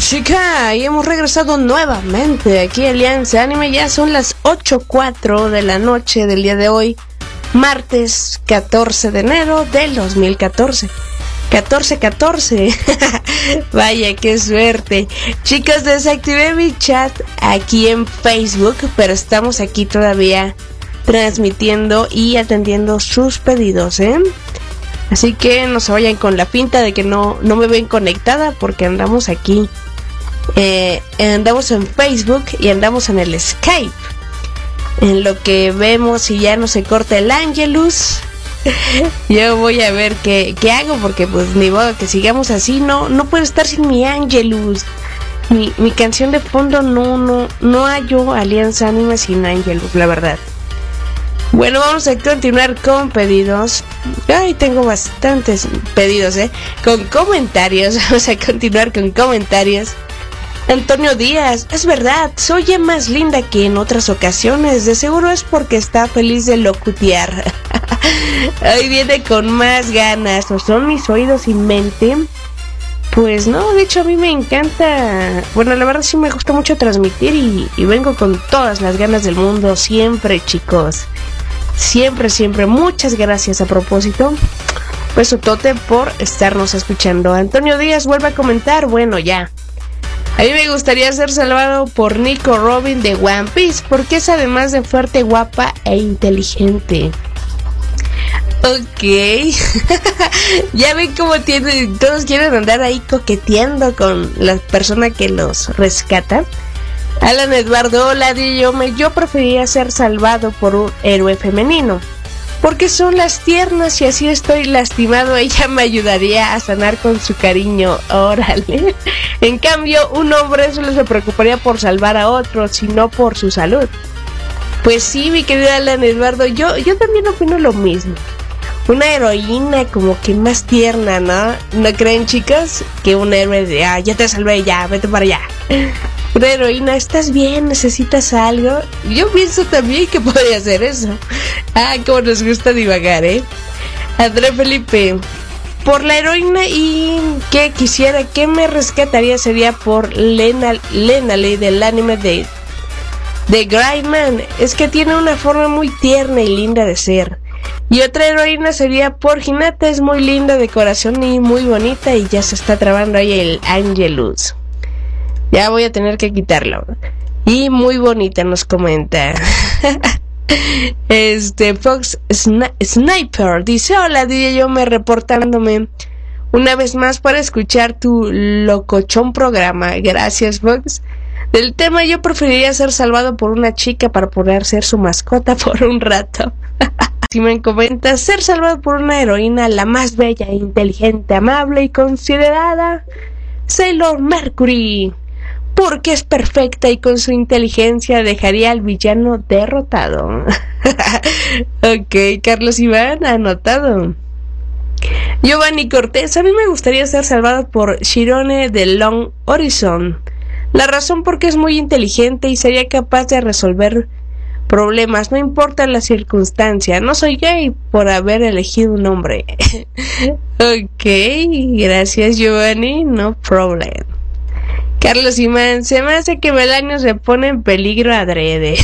chica, y hemos regresado nuevamente aquí a Alianza Anime. Ya son las 8:04 de la noche del día de hoy, martes 14 de enero del 2014. 14. Vaya, qué suerte. Chicos, desactivé mi chat aquí en Facebook, pero estamos aquí todavía transmitiendo y atendiendo sus pedidos, Así que no se vayan con la pinta de que no me ven conectada, porque andamos aquí. Andamos en Facebook y andamos en el Skype. En lo que vemos si ya no se corta el Angelus. Yo voy a ver qué hago, porque pues ni modo que sigamos así. No puedo estar sin mi Angelus. Mi canción de fondo no hallo Alianza Anime sin Angelus, la verdad. Bueno, vamos a continuar con pedidos. Ay, tengo bastantes pedidos, con comentarios. Vamos a continuar con comentarios. Antonio Díaz, es verdad, se oye más linda que en otras ocasiones. De seguro es porque está feliz de locutear. Hoy viene con más ganas. ¿O son mis oídos y mente? Pues no, de hecho a mí me encanta. Bueno, la verdad sí me gusta mucho transmitir y vengo con todas las ganas del mundo. Siempre, chicos. Siempre. Muchas gracias a propósito. Besotote por estarnos escuchando. Antonio Díaz vuelve a comentar. Bueno, ya. A mí me gustaría ser salvado por Nico Robin de One Piece, porque es además de fuerte, guapa e inteligente. Ok. Ya ven cómo todos quieren andar ahí coqueteando con la persona que los rescata. Alan Eduardo, hola, yo preferiría ser salvado por un héroe femenino, porque son las tiernas y así estoy lastimado, ella me ayudaría a sanar con su cariño, órale. En cambio, un hombre solo se preocuparía por salvar a otros, sino por su salud. Pues sí, mi querido Alan Eduardo, yo también opino lo mismo. Una heroína como que más tierna, ¿no? ¿No creen, chicos? Que un héroe de, ya te salvé, ya, vete para allá. Una heroína, ¿estás bien? ¿Necesitas algo? Yo pienso también que podría hacer eso. Cómo nos gusta divagar, André Felipe, por la heroína y que quisiera que me rescataría sería por Lena Lee del anime de Grindman. Es que tiene una forma muy tierna y linda de ser. Y otra heroína sería por Hinata, es muy linda de corazón y muy bonita, y ya se está trabando ahí el Angelus. Ya voy a tener que quitarlo. Y muy bonita nos comenta. Fox Sniper dice, hola, DJ, yo me reportándome una vez más para escuchar tu locochón programa. Gracias, Fox. Del tema, yo preferiría ser salvado por una chica para poder ser su mascota por un rato. Si me comentas, ser salvado por una heroína, la más bella, inteligente, amable y considerada, Sailor Mercury, porque es perfecta y con su inteligencia dejaría al villano derrotado. Ok, Carlos Iván, anotado. Giovanni Cortés, a mí me gustaría ser salvado por Shirone de Long Horizon. La razón porque es muy inteligente y sería capaz de resolver problemas, no importa la circunstancia. No soy gay por haber elegido un hombre. Ok, gracias Giovanni, no problem. Carlos Imán, se me hace que Melanio se pone en peligro adrede.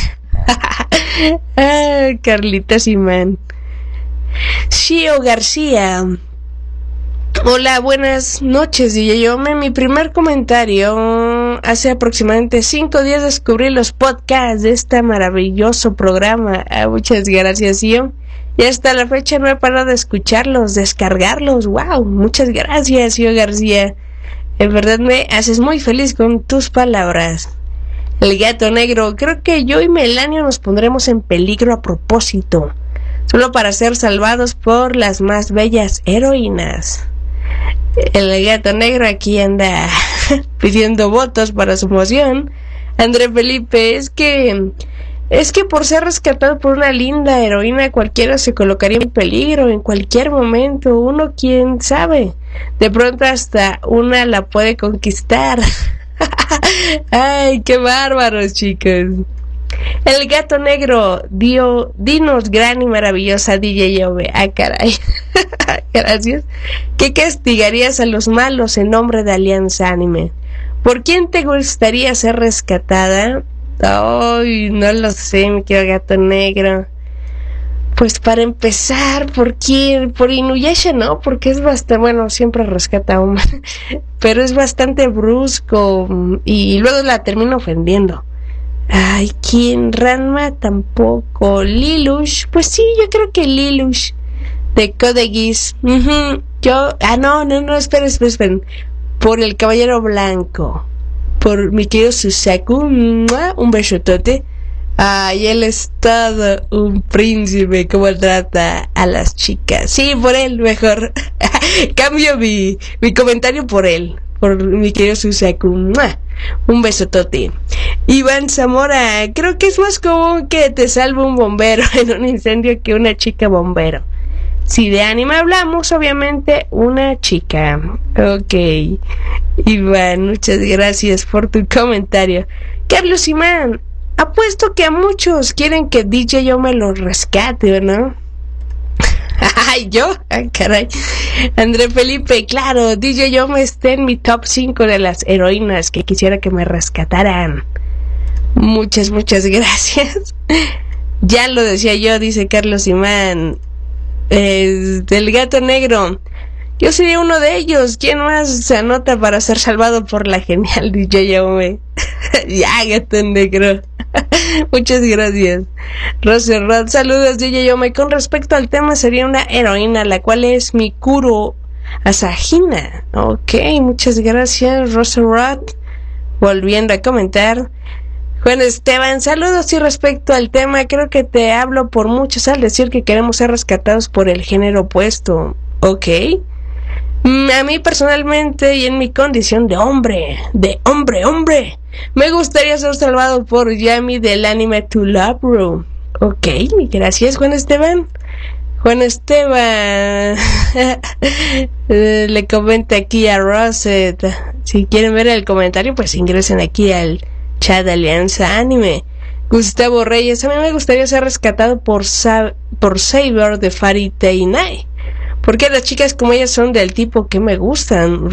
Carlita Simán. Shio García, hola, buenas noches, DJ. Mi primer comentario. Hace aproximadamente 5 días descubrí los podcasts de este maravilloso programa. Muchas gracias, yo. Y hasta la fecha no he parado de escucharlos, descargarlos. Wow, muchas gracias, Shio García. En verdad me haces muy feliz con tus palabras. El gato negro, creo que yo y Melanio nos pondremos en peligro a propósito, solo para ser salvados por las más bellas heroínas. El gato negro aquí anda pidiendo votos para su moción. André Felipe, es que por ser rescatado por una linda heroína cualquiera se colocaría en peligro en cualquier momento. Uno, quién sabe, de pronto hasta una la puede conquistar. Ay, qué bárbaros, chicos. El gato negro, dinos gran y maravillosa DJ Ove. Caray. Gracias. ¿Qué castigarías a los malos en nombre de Alianza Anime? ¿Por quién te gustaría ser rescatada? Ay, no lo sé, mi querido gato negro. Pues para empezar, ¿por quién? Por Inuyasha, ¿no? Porque es bastante, bueno, siempre rescata a hombre, pero es bastante brusco y luego la termina ofendiendo. Ay, ¿quién? Ranma tampoco. Lelouch, pues sí, yo creo que Lelouch de Code Geass. Yo, no, esperen. Por el Caballero Blanco, por mi querido Susaku, un besotote. Ay, él es todo un príncipe, como trata a las chicas. Sí, por él, mejor. Cambio mi comentario por él, por mi querido Susaku. Un besotote. Iván Zamora, creo que es más común que te salve un bombero en un incendio que una chica bombero. Si de anime hablamos, obviamente una chica. Ok. Iván, muchas gracias por tu comentario. Carlos Imán, apuesto que a muchos quieren que DJ yo me lo rescate, ¿no? Ay, ¿yo? Ay, caray. André Felipe, claro, DJ yo me esté en mi top 5 de las heroínas que quisiera que me rescataran. Muchas gracias. Ya lo decía yo, dice Carlos Imán. Del gato negro, yo sería uno de ellos. ¿Quién más se anota para ser salvado por la genial DJ Yome? Ya, gato negro. Muchas gracias. Roserrod, saludos DJ Yome. Con respecto al tema, sería una heroína, la cual es Mikuro Asahina. Ok, muchas gracias, Roserrod. Volviendo a comentar, Juan Esteban, saludos. Y respecto al tema, creo que te hablo por muchos al decir que queremos ser rescatados por el género opuesto. Ok. A mí personalmente y en mi condición de hombre, me gustaría ser salvado por Yami del anime To Love Ru. Ok, gracias, Juan Esteban. Juan Esteban le comenta aquí a Roset. Si quieren ver el comentario, pues ingresen aquí al chat de Alianza Anime. Gustavo Reyes, a mí me gustaría ser rescatado por Saber de Fairy Tail Night, porque las chicas como ellas son del tipo que me gustan.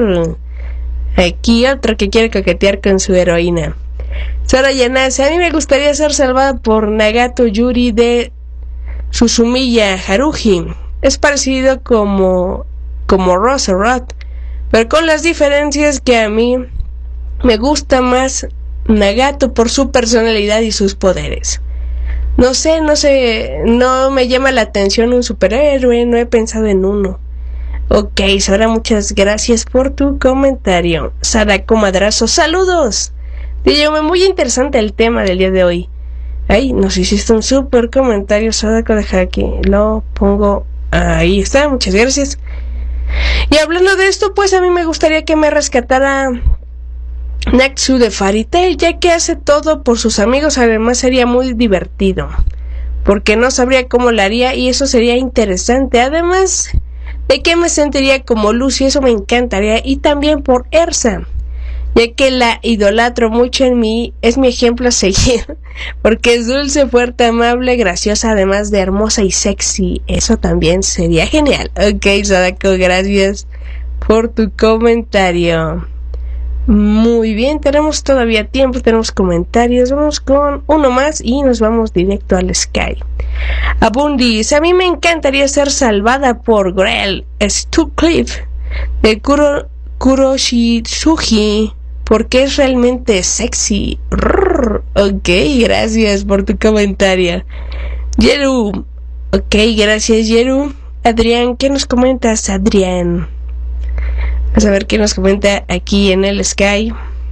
Aquí otro que quiere coquetear con su heroína. Sora Yanase, a mí me gustaría ser salvada por Nagato Yuri de Suzumiya Haruhi. Es parecido como Roserrod, pero con las diferencias que a mí me gusta más Nagato por su personalidad y sus poderes. No sé, no me llama la atención un superhéroe, no he pensado en uno. Ok, Sara, muchas gracias por tu comentario. Sadako Madrazo, saludos. Dígame, muy interesante el tema del día de hoy. Ay, nos hiciste un super comentario, Sadako, deja que lo pongo. Ahí está, muchas gracias. Y hablando de esto, pues a mí me gustaría que me rescatara Natsu de Fairy Tail, ya que hace todo por sus amigos. Además sería muy divertido, porque no sabría cómo lo haría y eso sería interesante. Además de que me sentiría como Lucy, eso me encantaría. Y también por Ersa, ya que la idolatro mucho en mí, es mi ejemplo a seguir, porque es dulce, fuerte, amable, graciosa, además de hermosa y sexy. Eso también sería genial. Ok, Sadako, gracias por tu comentario. Muy bien, tenemos todavía tiempo, tenemos comentarios. Vamos con uno más y nos vamos directo al Sky. Abundis, a mí me encantaría ser salvada por Grell Stucliffe de Kuroshitsuji, porque es realmente sexy. Ok, gracias por tu comentario. Yeru, ok, gracias Yeru. Adrián, ¿qué nos comentas, Adrián? Vamos a ver qué nos comenta aquí en el Sky.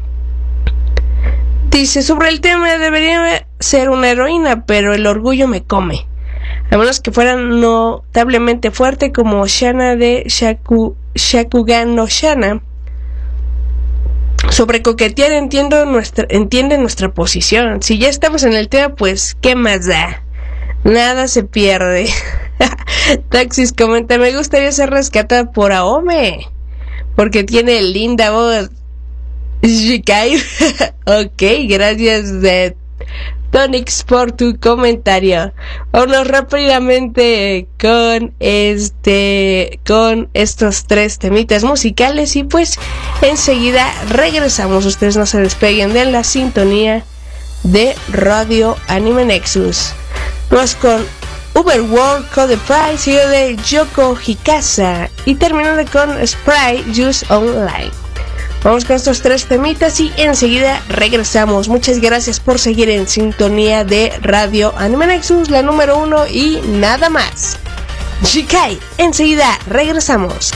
Dice, sobre el tema, debería ser una heroína, pero el orgullo me come. A menos que fuera notablemente fuerte como Shana de Shakugan no Shana. Sobre coquetear entiende nuestra posición. Si ya estamos en el tema, pues ¿qué más da? Nada se pierde. Taxis comenta, me gustaría ser rescatada por Aome, porque tiene linda voz. Shikai. Ok, gracias de Tonix por tu comentario. Vámonos rápidamente con estos 3 temitas musicales y pues enseguida regresamos. Ustedes no se despeguen de la sintonía de Radio Anime Nexus. Vamos con Uberworld Code Price, seguido de Yoko Hikasa y terminando con Sprite Juice Online. Vamos con estos 3 temitas y enseguida regresamos. Muchas gracias por seguir en sintonía de Radio Anime Nexus, la número 1 y nada más. Shikai, enseguida regresamos.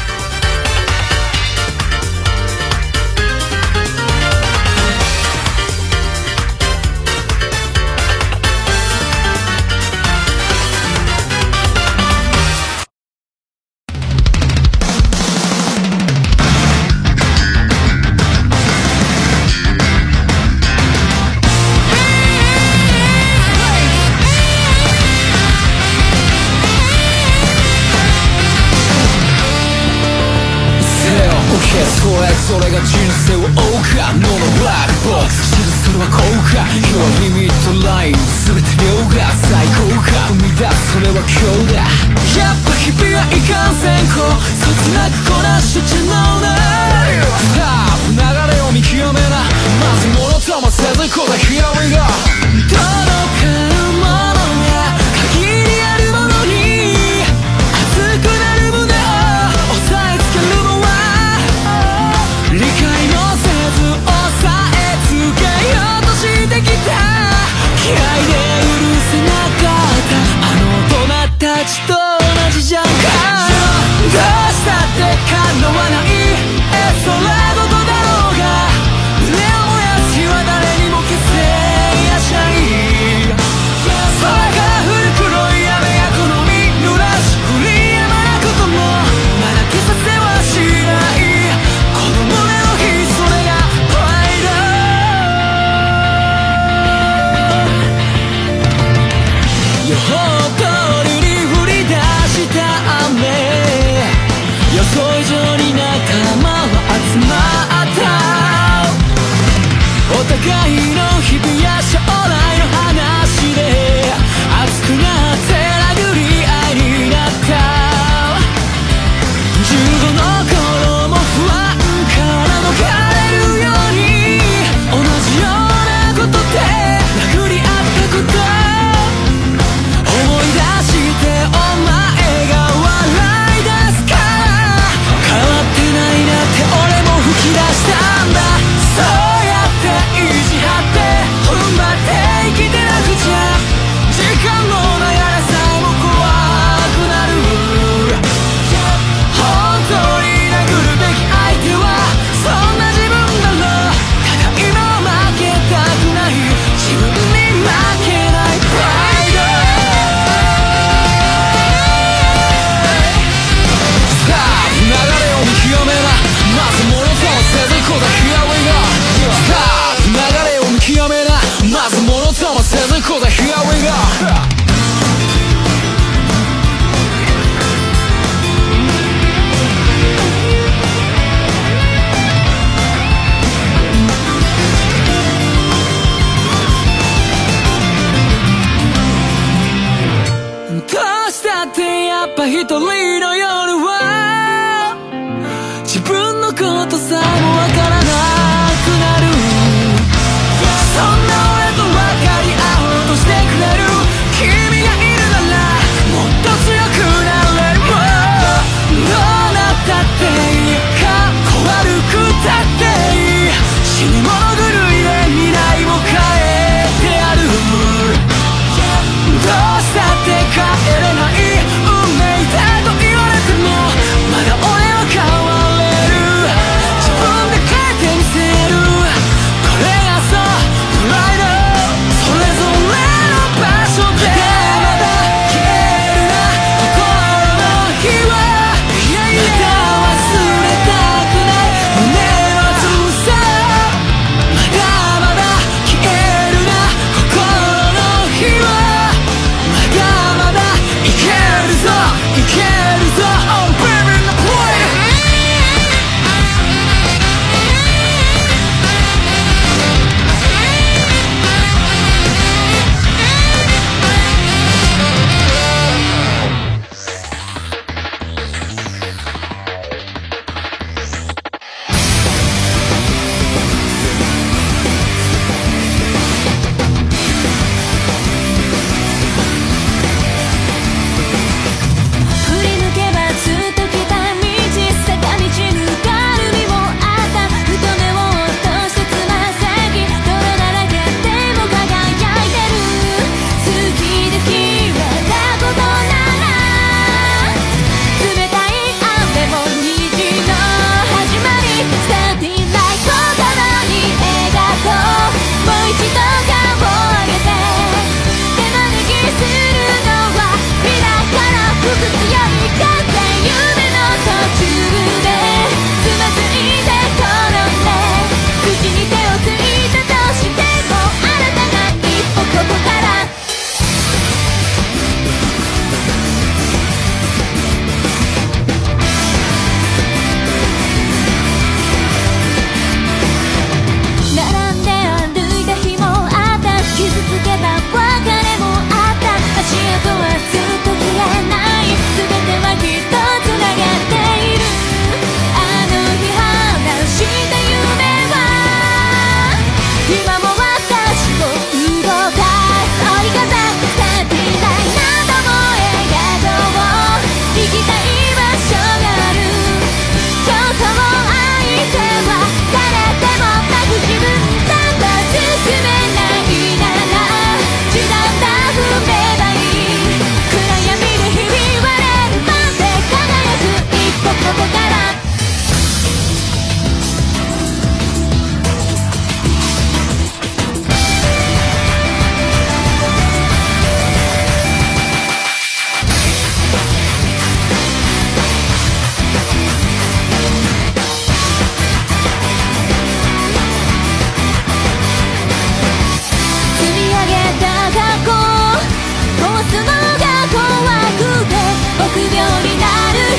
それが人生を追うか脳のブラックボックス知るそれは効果今日はリミットライン全て量が最高か生み出すそれは今日だやっぱ日々はいかんせんこそつなくこなしちゃのねさあ流れを見極めなまずものともせずこだ Here we go 届かぬものや限りあるものに熱くなる胸を押さえつけるのは理解もせず抑えつけようとしてきた気合で許せなかったあの大人たちと同じじゃんかどうしたって叶わないそれごとだろうが胸を燃やしは誰にも消せやしないそれから降る黒い雨が好み濡らし降りやまなこともまだ消させはしないこの胸の火それがプライド予報通りに降り出した雨予想以上に仲間は集まったお互いの日々や将来の話で熱くなって殴り合いになった15の頃も不安から逃れるように同じようなことで殴り合ったこと思い出してお前が笑い出すから変わってないなって俺も吹き出したんだそうやって意地張って踏ん張って生きてなくちゃ時間の流れさえも怖くなる本当に殴るべき相手はそんな自分だろうただ今負けたくない自分に負けないプライドさあ流れを見極めなまずものともせずこだ Here we go さあ流れを見極めなまずものともせずこだ Here we goどうしたってやっぱ一人の夜は自分のことさえもわからなくなるそんな俺と分かり合おうとしてくれる君がいるならもっと強くなれるどうなったっていいか悪くたっていい死に物狂いで未来も変えてやるどうしたって帰れない運命だと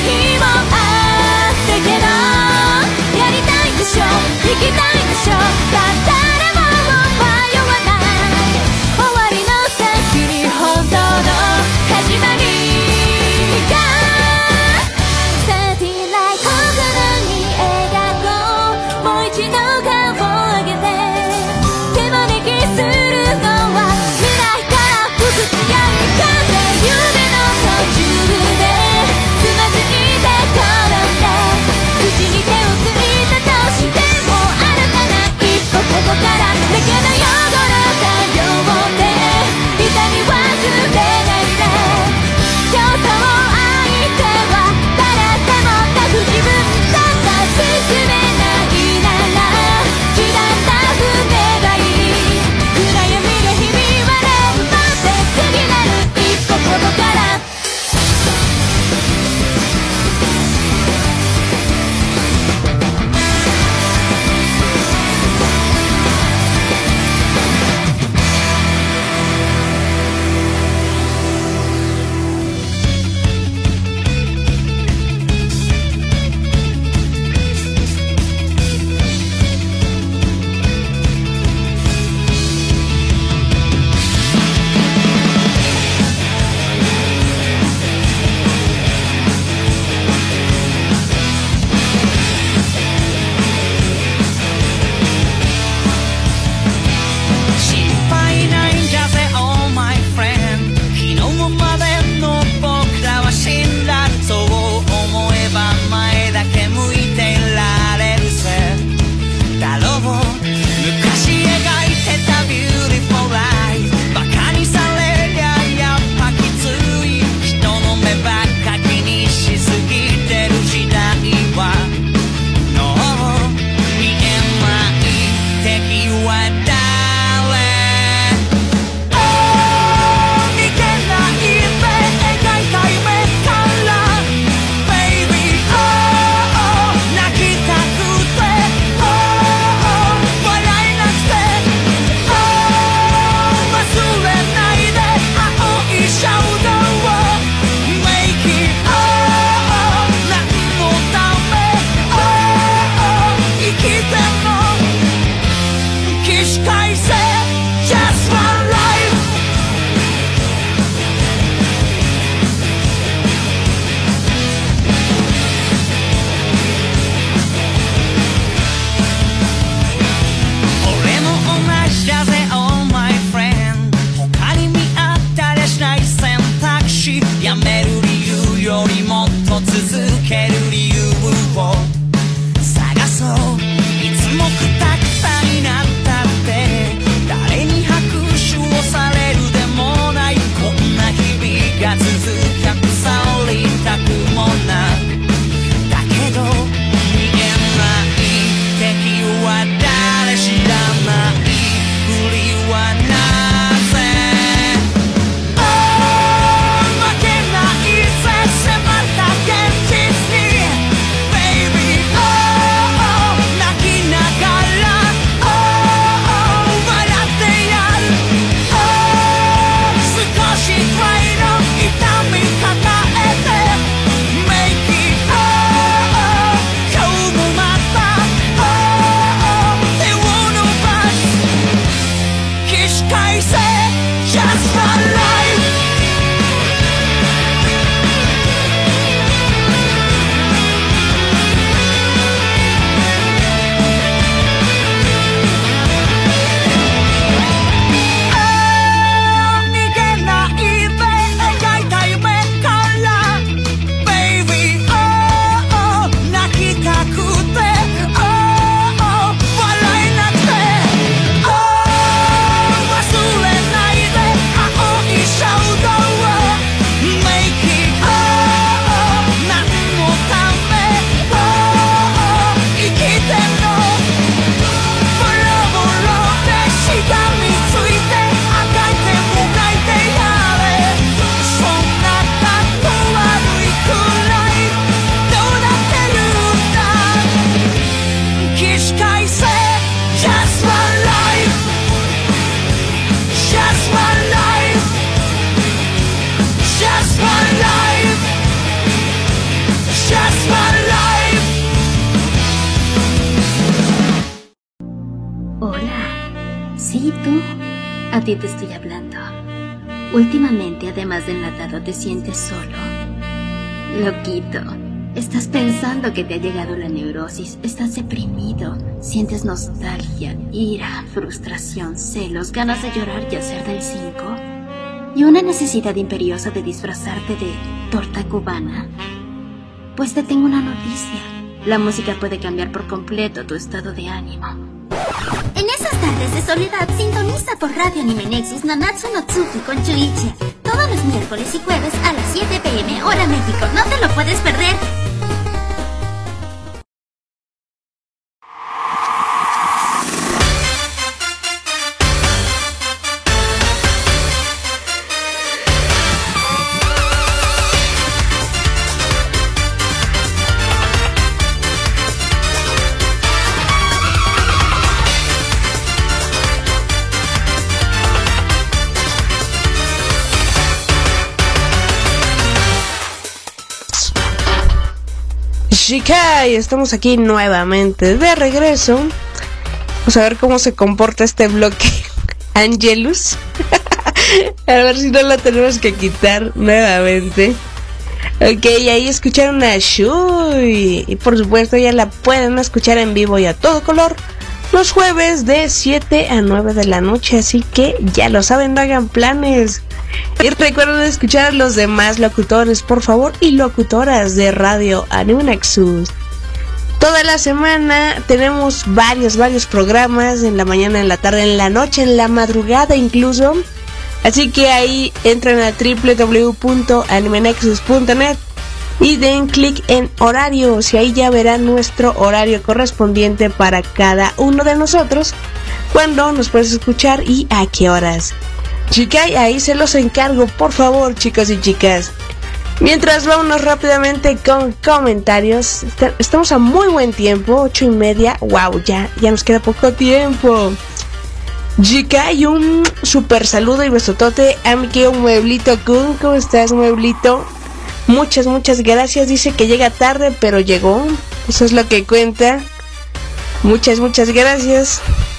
日もあったけど、やりたいでしょ、行きたいでしょ、誰も迷わない、終わりの先に本当の始まりが、サティライトからに笑顔、もう一度顔を上げて手招きするのは未来から吹く強い風、夢の途中でつまずいた A ti te estoy hablando. Últimamente, además de enlatado, te sientes solo. Loquito. Estás pensando que te ha llegado la neurosis. Estás deprimido. Sientes nostalgia, ira, frustración, celos, ganas de llorar y hacer del 5. Y una necesidad imperiosa de disfrazarte de torta cubana. Pues te tengo una noticia. La música puede cambiar por completo tu estado de ánimo. En esas tardes de soledad, sintoniza por Radio Anime Nexus Nanatsu no Tsuki con Chuichi. Todos los miércoles y jueves a las 7 p.m. hora México. No te lo puedes perder. Shikai, estamos aquí nuevamente de regreso. Vamos a ver cómo se comporta este bloque Angelus. A ver si no lo tenemos que quitar nuevamente. Ok, ahí escucharon a Shui. Y por supuesto ya la pueden escuchar en vivo y a todo color los jueves de 7 a 9 de la noche. Así que ya lo saben, no hagan planes. Y recuerden escuchar a los demás locutores, por favor, y locutoras de Radio Anime Nexus. Toda la semana tenemos varios programas, en la mañana, en la tarde, en la noche, en la madrugada incluso. Así que ahí entren a www.animenexus.net y den clic en horarios y ahí ya verán nuestro horario correspondiente para cada uno de nosotros, cuándo nos puedes escuchar y a qué horas. Chikai, ahí se los encargo, por favor, chicos y chicas. Mientras, vámonos rápidamente con comentarios. Estamos a muy buen tiempo, 8:30. Wow, ya nos queda poco tiempo. Chikai, un super saludo y besotote a mi querido Mueblito Kun. ¿Cómo estás, Mueblito? Muchas gracias. Dice que llega tarde, pero llegó. Eso es lo que cuenta. Muchas gracias.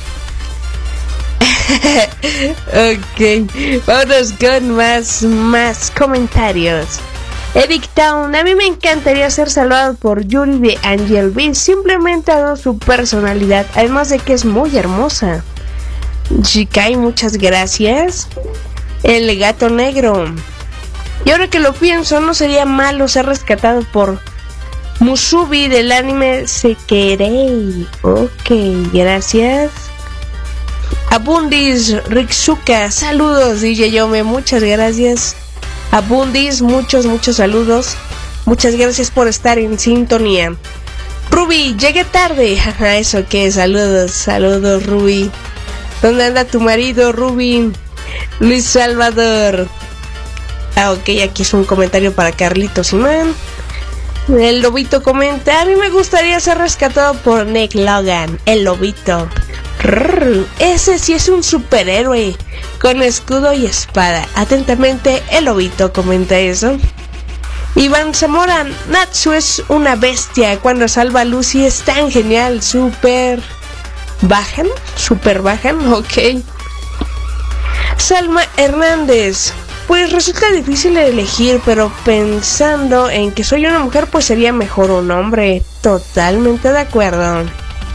Ok, vámonos con más comentarios. Eric Town, a mí me encantaría ser salvado por Yuri de Angel Beats. Simplemente adoro su personalidad, además de que es muy hermosa. Shikai, muchas gracias. El gato negro, y ahora que lo pienso, no sería malo ser rescatado por Musubi del anime Sekerei. Ok, gracias. Abundis Riksuka, saludos DJ Yome, muchas gracias. Abundis, muchos saludos. Muchas gracias por estar en sintonía. Ruby, llegué tarde. Jaja, eso que, saludos Ruby. ¿Dónde anda tu marido, Ruby? Luis Salvador. Ok, aquí es un comentario para Carlitos Imán. El lobito comenta: a mí me gustaría ser rescatado por Nick Logan, el lobito. Ese sí es un superhéroe, con escudo y espada. Atentamente, el lobito comenta eso. Iván Zamora: Natsu es una bestia. Cuando salva a Lucy es tan genial. Super bajan, ok. Salma Hernández: pues resulta difícil elegir, pero pensando en que soy una mujer, pues sería mejor un hombre. Totalmente de acuerdo.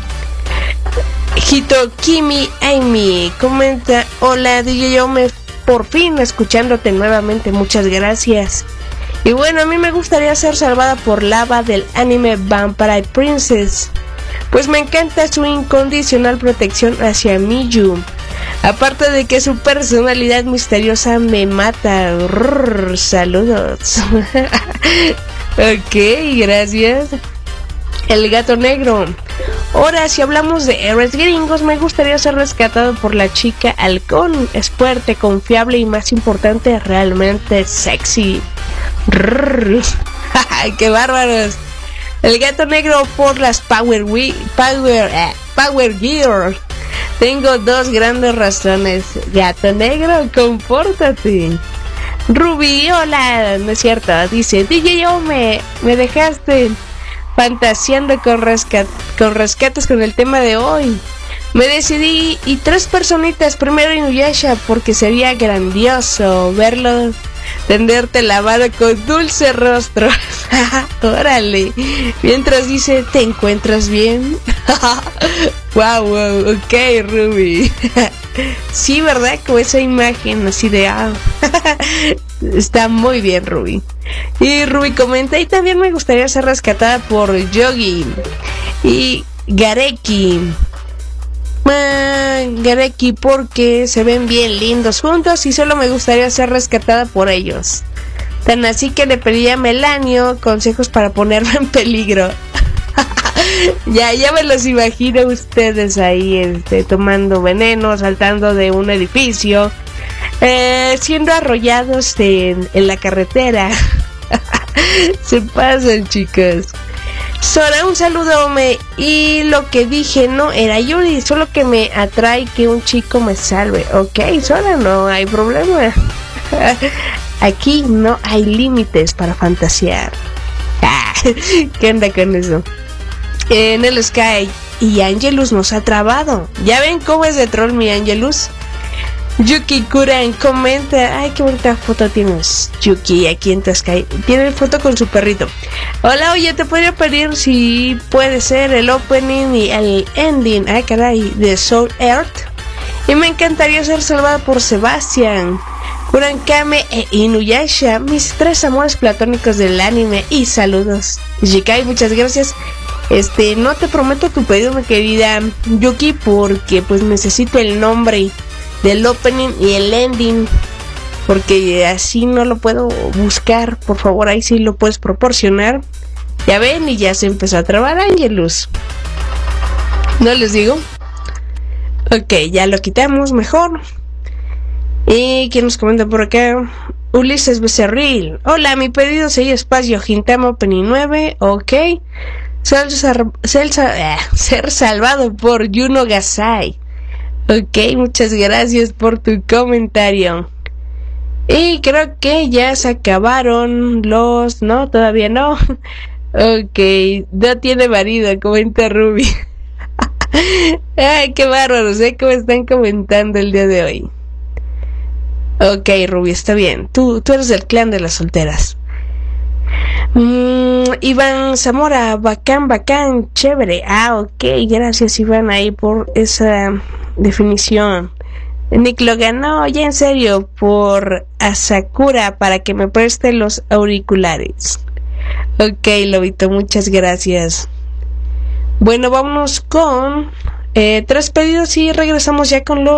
Hitokimi Amy comenta: hola DJ Yome, por fin escuchándote nuevamente, muchas gracias. Y bueno, a mí me gustaría ser salvada por Lava del anime Vampire Princess, pues me encanta su incondicional protección hacia Miyu, aparte de que su personalidad misteriosa me mata. Saludos. Ok, gracias. El gato negro: ahora, si hablamos de héroes gringos, me gustaría ser rescatado por la chica halcón. Es fuerte, confiable y, más importante, realmente sexy. ¡Qué bárbaros! El gato negro por las Power Gear. Tengo dos grandes razones. Gato negro, compórtate. Ruby, hola. No es cierto, dice: DJ, me dejaste fantaseando con rescates con el tema de hoy. Me decidí y 3 personitas, primero Inuyasha, porque sería grandioso verlo tenderte la mano con dulce rostro. Órale. Mientras dice, ¿te encuentras bien? wow, ok, Ruby. Sí, ¿verdad? Con esa imagen así de... Está muy bien, Ruby. Y Ruby comenta, y también me gustaría ser rescatada por Yogi y Gareki. Gareki, porque se ven bien lindos juntos y solo me gustaría ser rescatada por ellos. Tan así que le pedí a Melanio consejos para ponerme en peligro. Ya me los imagino ustedes ahí tomando veneno, saltando de un edificio, siendo arrollados en la carretera. Se pasan, chicos. Sora, un saludo, y lo que dije no era Yuri, solo que me atrae que un chico me salve. Ok, Sora, no hay problema. Aquí no hay límites para fantasear. ¿Qué onda con eso? En el Sky, y Angelus nos ha trabado. ¿Ya ven cómo es de troll mi Angelus? Yuki Kuran comenta, ay, qué bonita foto tienes, Yuki, aquí en Sky. Tiene foto con su perrito. Hola, oye, te podría pedir si puede ser el opening y el ending, ay caray, de Soul Earth. Y me encantaría ser salvada por Sebastian, Kurankame e Inuyasha, mis 3 amores platónicos del anime. Y saludos, Shikai, muchas gracias. No te prometo tu pedido, mi querida Yuki, porque pues necesito el nombre del opening y el ending, porque así no lo puedo buscar. Por favor, ahí sí lo puedes proporcionar. Ya ven, y ya se empezó a trabar Angelus. ¿No les digo? Ok, ya lo quitamos mejor. ¿Y quién nos comenta por acá? Ulises Becerril. Hola, mi pedido sería espacio Gintama Opening 9. Ok. Ser salvado por Yuno Gasai. Ok, muchas gracias por tu comentario. Y creo que ya se acabaron los... No, todavía no. Ok, no tiene marido, comenta Ruby. Ay, qué bárbaros, cómo están comentando el día de hoy. Ok, Ruby, está bien. Tú eres del clan de las solteras. Iván Zamora, bacán, chévere. Ok, gracias Iván ahí por esa definición. Nick lo ganó, ya en serio, por Asakura para que me preste los auriculares. Ok, Lobito, muchas gracias. Bueno, vámonos con 3 pedidos y regresamos ya con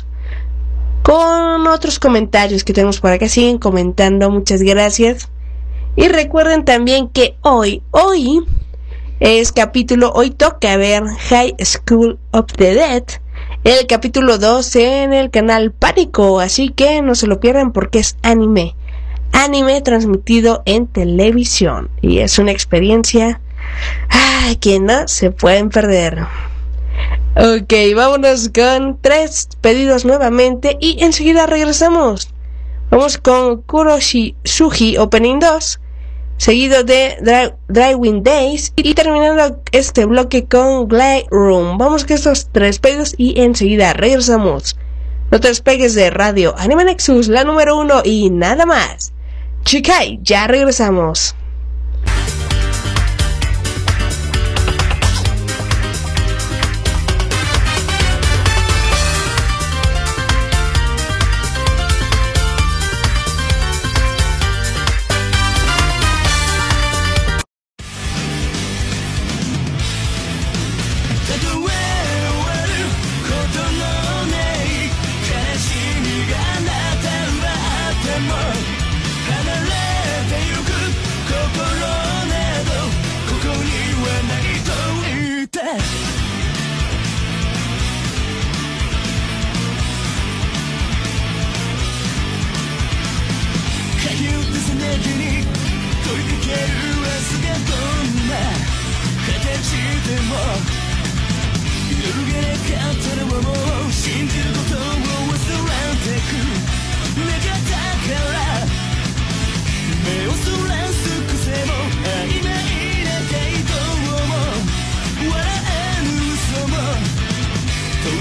otros comentarios que tenemos por acá. Siguen comentando, muchas gracias. Y recuerden también que hoy es capítulo, hoy toca ver High School of the Dead, el capítulo 2 en el canal Pánico, así que no se lo pierdan porque es anime transmitido en televisión y es una experiencia que no se pueden perder. Ok, vámonos con 3 pedidos nuevamente y enseguida regresamos. Vamos con Kuroshi Suji Opening 2, seguido de Driving Days y terminando este bloque con Glide Room. Vamos con estos 3 pedidos y enseguida regresamos. No te despegues de Radio Anime Nexus, la número 1 y nada más. Chikai, ya regresamos. 「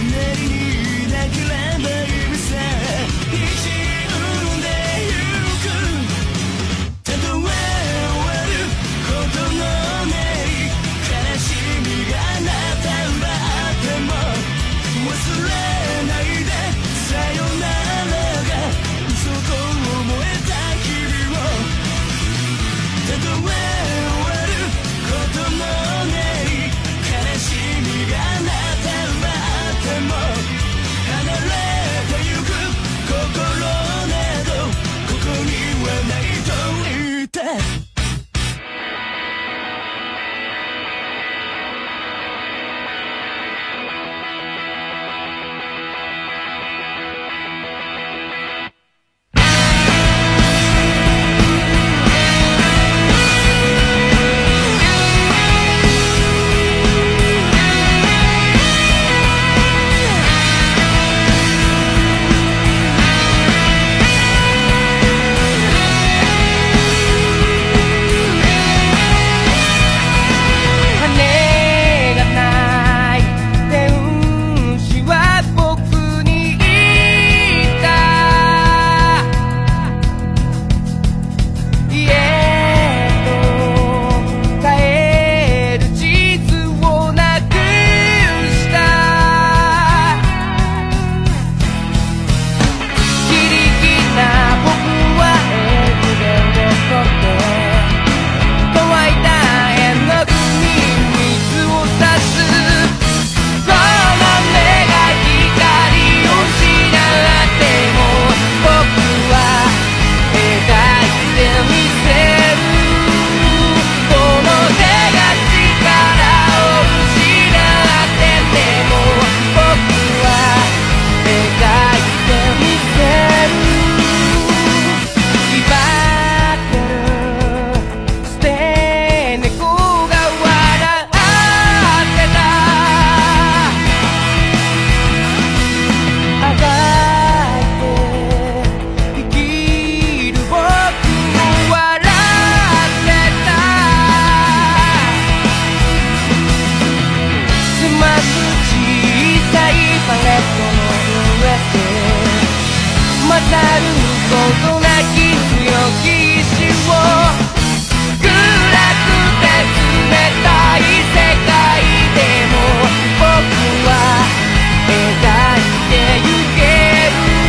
ことなき強き意志を暗くて冷たい世界でも僕は描いてゆける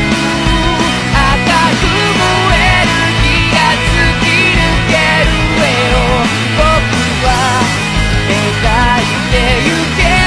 赤く燃える火が突き抜ける絵を僕は描いてゆける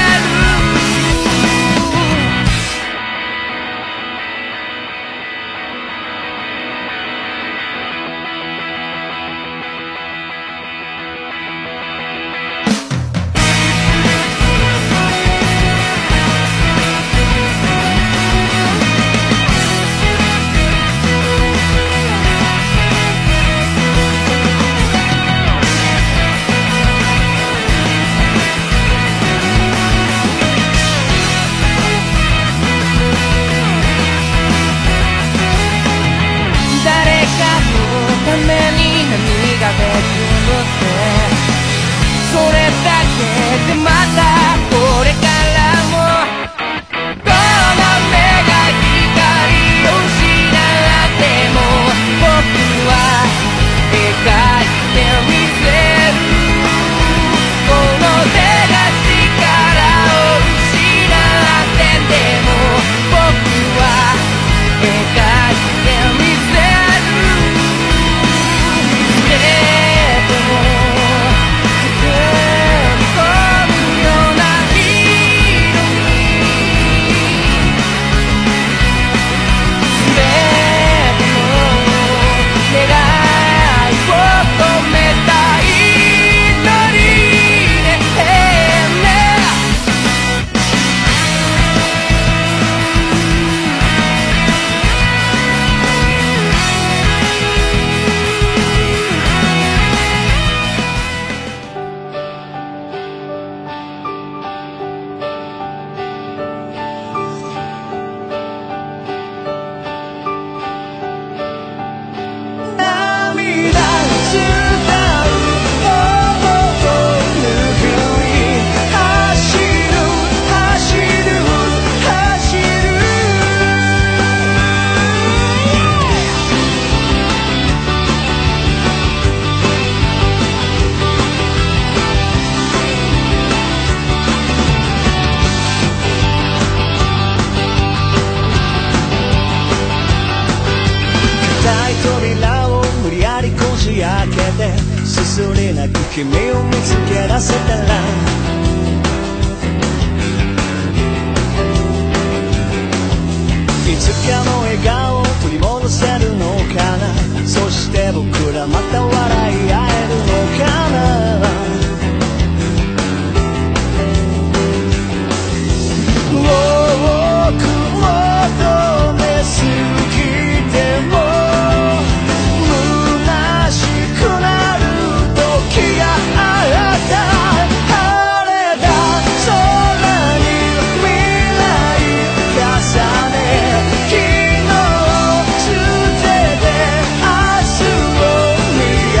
ために何ができるってそれだけでまたこれからもこの目が光を失っても僕は描いてみせるこの手が力を失ってでも僕は描いてみせるすすり泣く君を見つけ出せたらいつかの笑顔を取り戻せるのかなそして僕らまた笑い合えるのかな多く求めすぎても昨日捨てて明日を見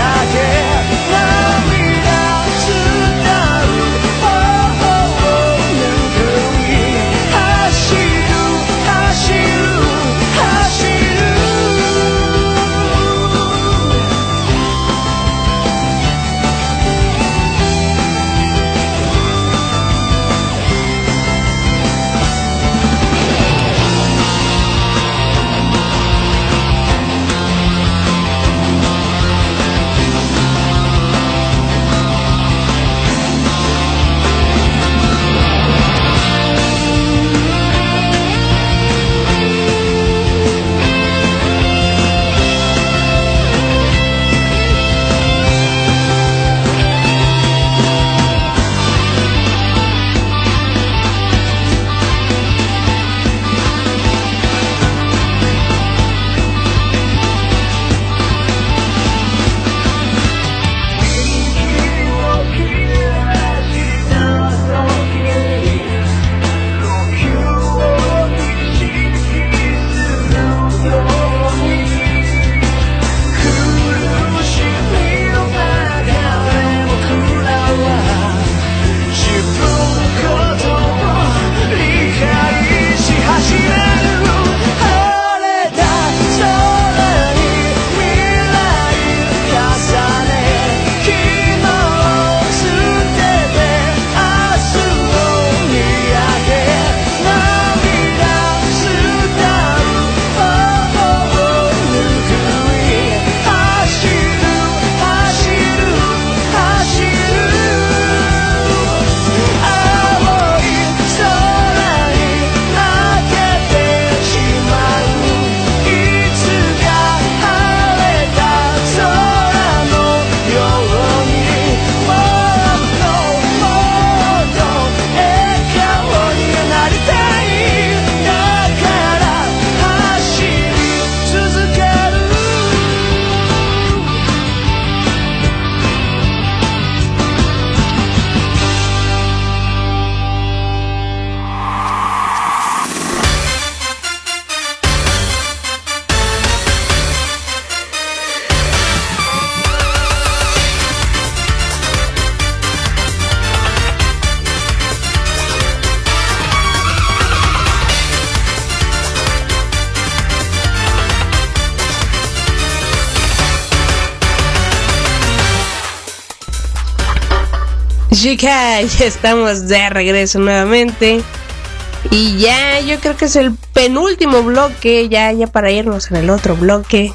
Chica, ya estamos de regreso nuevamente. Y ya, yo creo que es el penúltimo bloque, ya para irnos en el otro bloque.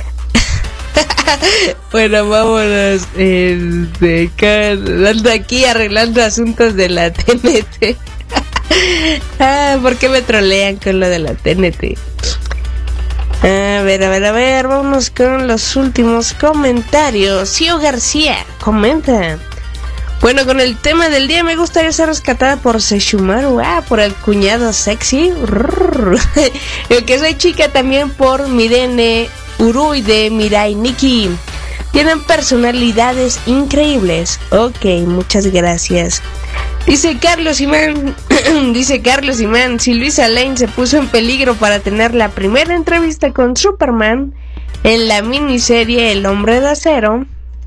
Bueno, vámonos. Ando aquí arreglando asuntos de la TNT. ¿Por qué me trolean con lo de la TNT? A ver, vámonos con los últimos comentarios. Sio García comenta: bueno, con el tema del día, me gustaría ser rescatada por Sesshomaru, por el cuñado sexy. Yo que soy chica también por Mirene Urui de Mirai Nikki. Tienen personalidades increíbles. Ok, muchas gracias. Dice Carlos Imán, si Luisa Lane se puso en peligro para tener la primera entrevista con Superman en la miniserie El Hombre de Acero,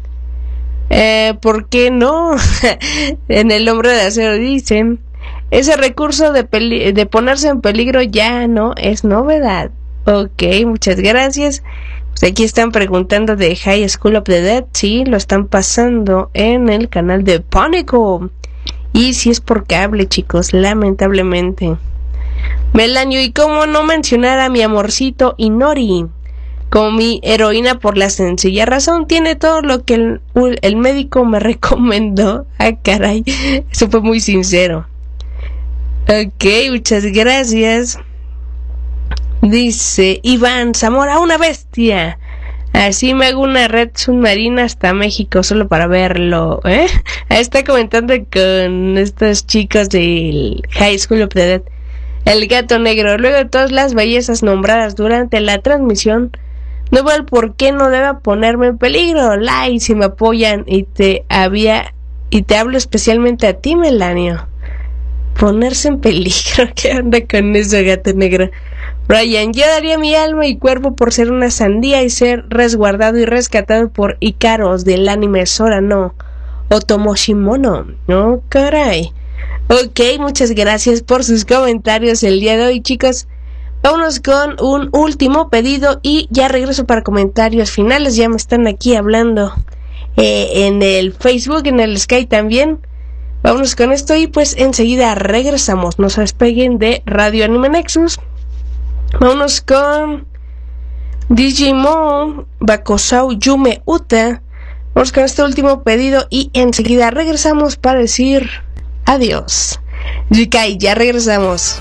¿por qué no? En El Hombre de Acero dicen, ese recurso de ponerse en peligro ya no es novedad. Ok, muchas gracias. Pues aquí están preguntando de High School of the Dead. Sí, lo están pasando en el canal de Pánico. Y si es por cable, chicos, lamentablemente. Melanio, ¿y cómo no mencionar a mi amorcito Inori? Como mi heroína por la sencilla razón, tiene todo lo que el médico me recomendó. Ah, caray, eso fue muy sincero. Ok, muchas gracias. Dice Iván Zamora, una bestia. Así me hago una red submarina hasta México solo para verlo, Está comentando con estos chicos del High School of the Dead. El gato negro, luego de todas las bellezas nombradas durante la transmisión, no veo el por qué no deba ponerme en peligro. Like si me apoyan y te hablo especialmente a ti, Melanio. Ponerse en peligro, ¿qué onda con eso, gato negro? Brian, yo daría mi alma y cuerpo por ser una sandía y ser resguardado y rescatado por Ikaros del anime Sora no Otomoshimono. No, caray. Ok, muchas gracias por sus comentarios el día de hoy, chicos. Vámonos con un último pedido y ya regreso para comentarios finales. Ya me están aquí hablando en el Facebook, en el Skype también. Vámonos con esto y pues enseguida regresamos. No se despeguen de Radio Anime Nexus. Vámonos con Digimon Bakosau Yume Uta. Vamos con este último pedido y enseguida regresamos para decir adiós. Jikai, ya regresamos.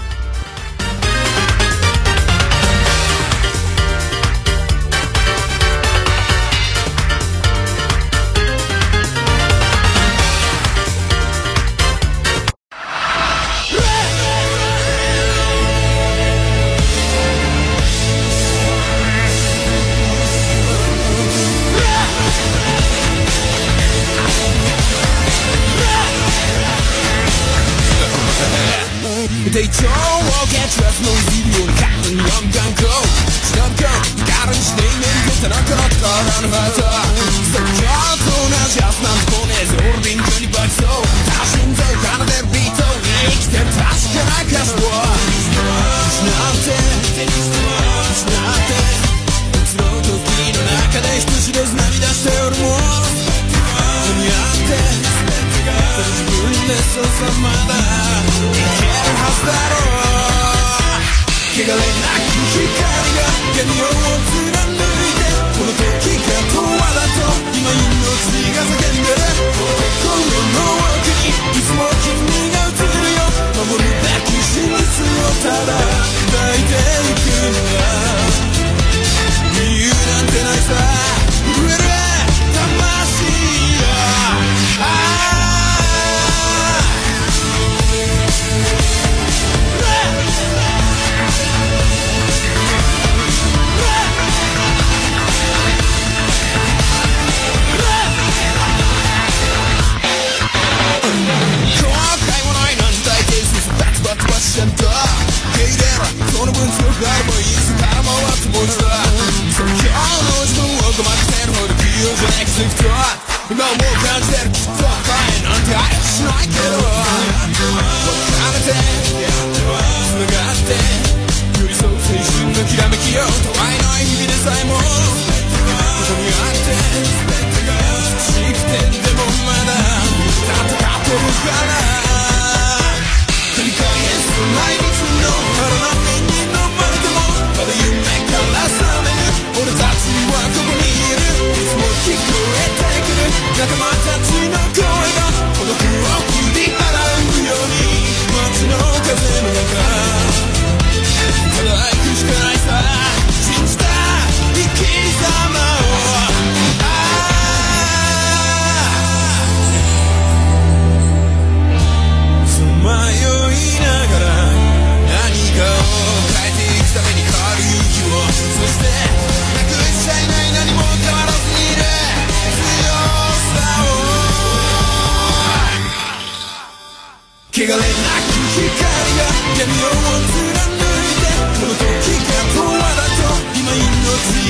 They don't walk at trust no video 같은 영광고 지난껏 다른 시대는 못하는 것 거라는 하자 속여도 나지 않난 보내서 우린 괜히 벌써 다신 더 가는 대로 비도 익대 다시 가나 가서 It's nothing 들어도 뛰는 아까내 스트레스涙しておるもん何やって自分でそうさまだだろう汚れなき光が闇を貫いてこの時が永遠だと今命が叫んでる心の奥にいつも君が映るよ守るべき真実をただ抱いていくんだ理由なんてないさ震える魂よちゃんと受け入れろその分強くあるもいつからもはつもりだ今日の自分をごまかせるほど器用じゃない気づくと今もう感じてるきっと前なんてあやしないけど別れて繋がって寄り添う青春のきらめきよたわいない日々でさえもここにあって美しくてでもまだ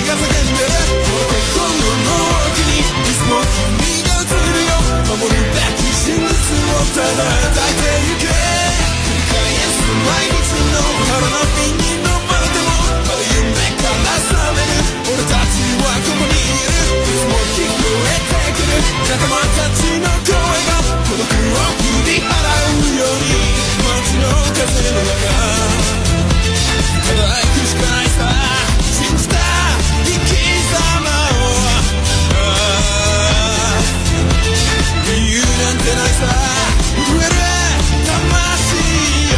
が叫んで心の奥にいつも君が映るよ守るべき真実をただ抱いてゆけ繰り返す毎日の空の瓶に飲まれてもまだ夢から覚める俺たちはここにいるいつも聞こえてくる仲間たちの声が孤独を振り払うように街の風の中ただ行くしかないさ信じた生き様を理由なんてないさ震える魂よ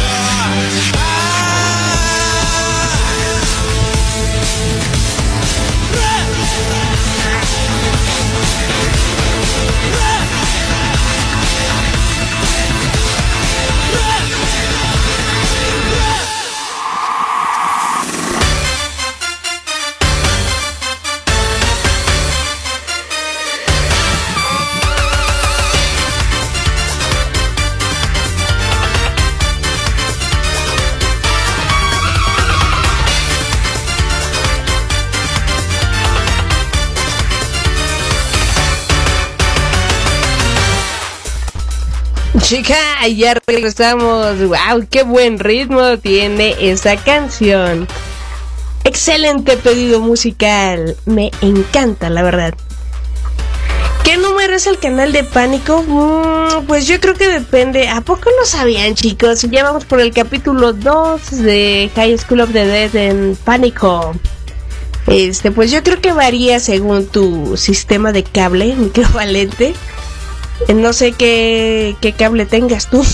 Chica, ya regresamos. Wow, qué buen ritmo tiene esa canción. Excelente pedido musical. Me encanta, la verdad. ¿Qué número es el canal de Pánico? Pues yo creo que depende. ¿A poco no sabían, chicos? Ya vamos por el capítulo 2 de High School of the Dead en Pánico. Pues yo creo que varía según tu sistema de cable microvalente. No sé qué cable tengas tú.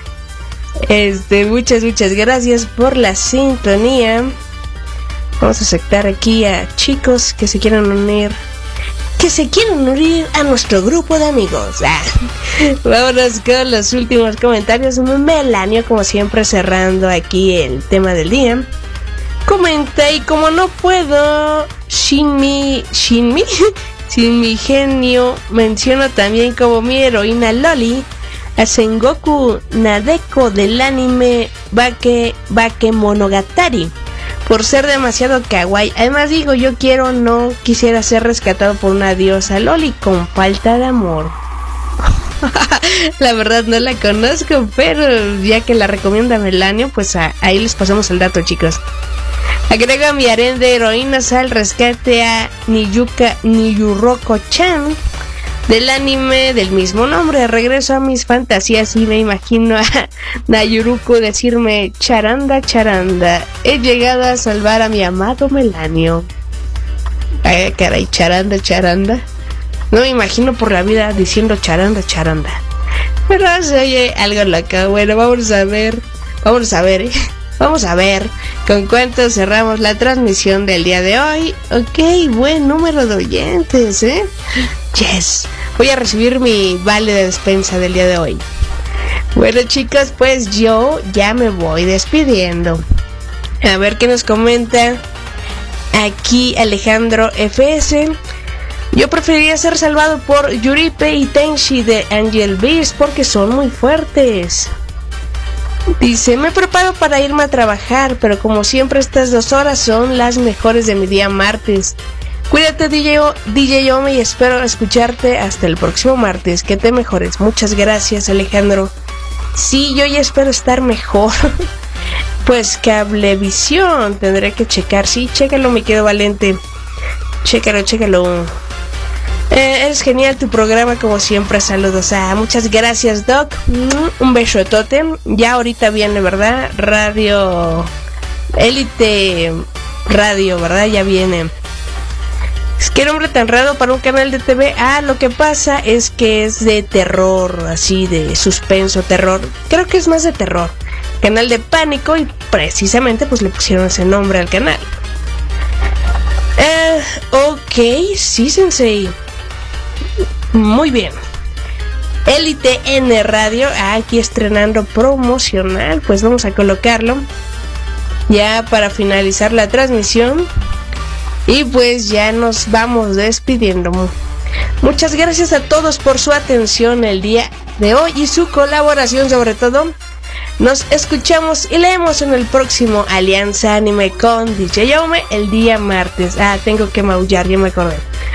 Muchas gracias por la sintonía. Vamos a aceptar aquí a chicos que se quieran unir a nuestro grupo de amigos. Vámonos con los últimos comentarios. Melanio, como siempre, cerrando aquí el tema del día. Comenta: y como no puedo, Shinmi sin mi genio, menciono también como mi heroína Loli a Sengoku Nadeko del anime Bakemonogatari, por ser demasiado kawaii. Además digo, yo no quisiera ser rescatado por una diosa Loli con falta de amor. La verdad no la conozco, pero ya que la recomienda Melanio, pues ahí les pasamos el dato, chicos. Agrego a mi harén de heroínas al rescate a Niyuroko-chan del anime del mismo nombre. Regreso a mis fantasías y me imagino a Nayuruko decirme: charanda, charanda, he llegado a salvar a mi amado Melanio. Ay, caray, charanda, charanda. No me imagino por la vida diciendo charanda, charanda. Pero se oye algo loco. Bueno, vamos a ver. Vamos a ver con cuánto cerramos la transmisión del día de hoy. Ok, buen número de oyentes, Yes. Voy a recibir mi vale de despensa del día de hoy. Bueno, chicos, pues yo ya me voy despidiendo. A ver qué nos comenta aquí Alejandro FS. Yo preferiría ser salvado por Yuripe y Tenshi de Angel Beast porque son muy fuertes. Dice: me preparo para irme a trabajar, pero como siempre estas 2 horas son las mejores de mi día martes. Cuídate, DJ Yomi, y espero escucharte hasta el próximo martes. Que te mejores. Muchas gracias, Alejandro. Sí, yo ya espero estar mejor. Pues Cablevisión tendré que checar. Sí, chécalo, mi querido Valente. Chécalo. Es genial tu programa, como siempre. Saludos. Muchas gracias, Doc. Un besotote. Ya ahorita viene, ¿verdad? Radio Élite Radio, ¿verdad? Ya viene. Es que nombre tan raro para un canal de TV. Lo que pasa es que es de terror, así de suspenso, terror. Creo que es más de terror. Canal de Pánico, y precisamente pues le pusieron ese nombre al canal. Ok, sí, Sensei. Muy bien. Élite N Radio, aquí estrenando promocional, pues vamos a colocarlo ya para finalizar la transmisión. Y pues ya nos vamos despidiendo. Muchas gracias a todos por su atención el día de hoy y su colaboración, sobre todo Nos escuchamos y leemos en el próximo Alianza Anime con DJ Yaume el día martes. Tengo que maullar, ya me acordé.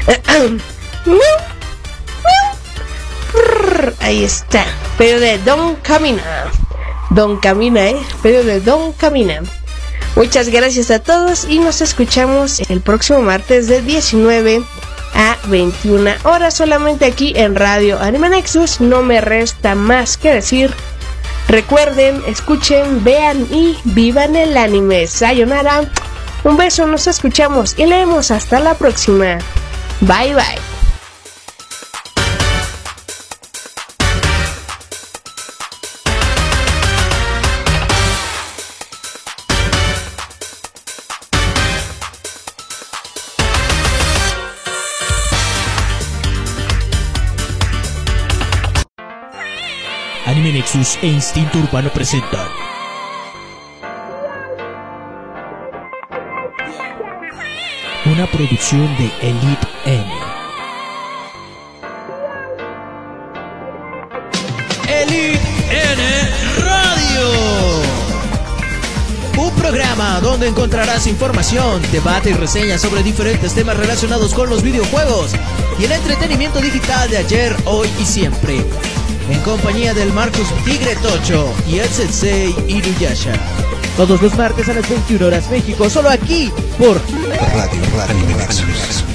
Ahí está. Pero de Don Camina. Don Camina, Pero de Don Camina. Muchas gracias a todos y nos escuchamos el próximo martes de 19 a 21 horas solamente aquí en Radio Anime Nexus. No me resta más que decir. Recuerden, escuchen, vean y vivan el anime. Sayonara. Un beso, nos escuchamos y leemos hasta la próxima. Bye bye. Anime Nexus e Instinto Urbano presentan una producción de Elite N. Elite N Radio, un programa donde encontrarás información, debate y reseñas sobre diferentes temas relacionados con los videojuegos y el entretenimiento digital de ayer, hoy y siempre, en compañía del Marcus Tigre Tocho y el Sensei Inuyasha. Todos los martes a las 21 horas México, solo aquí por Radio Anime Nexus.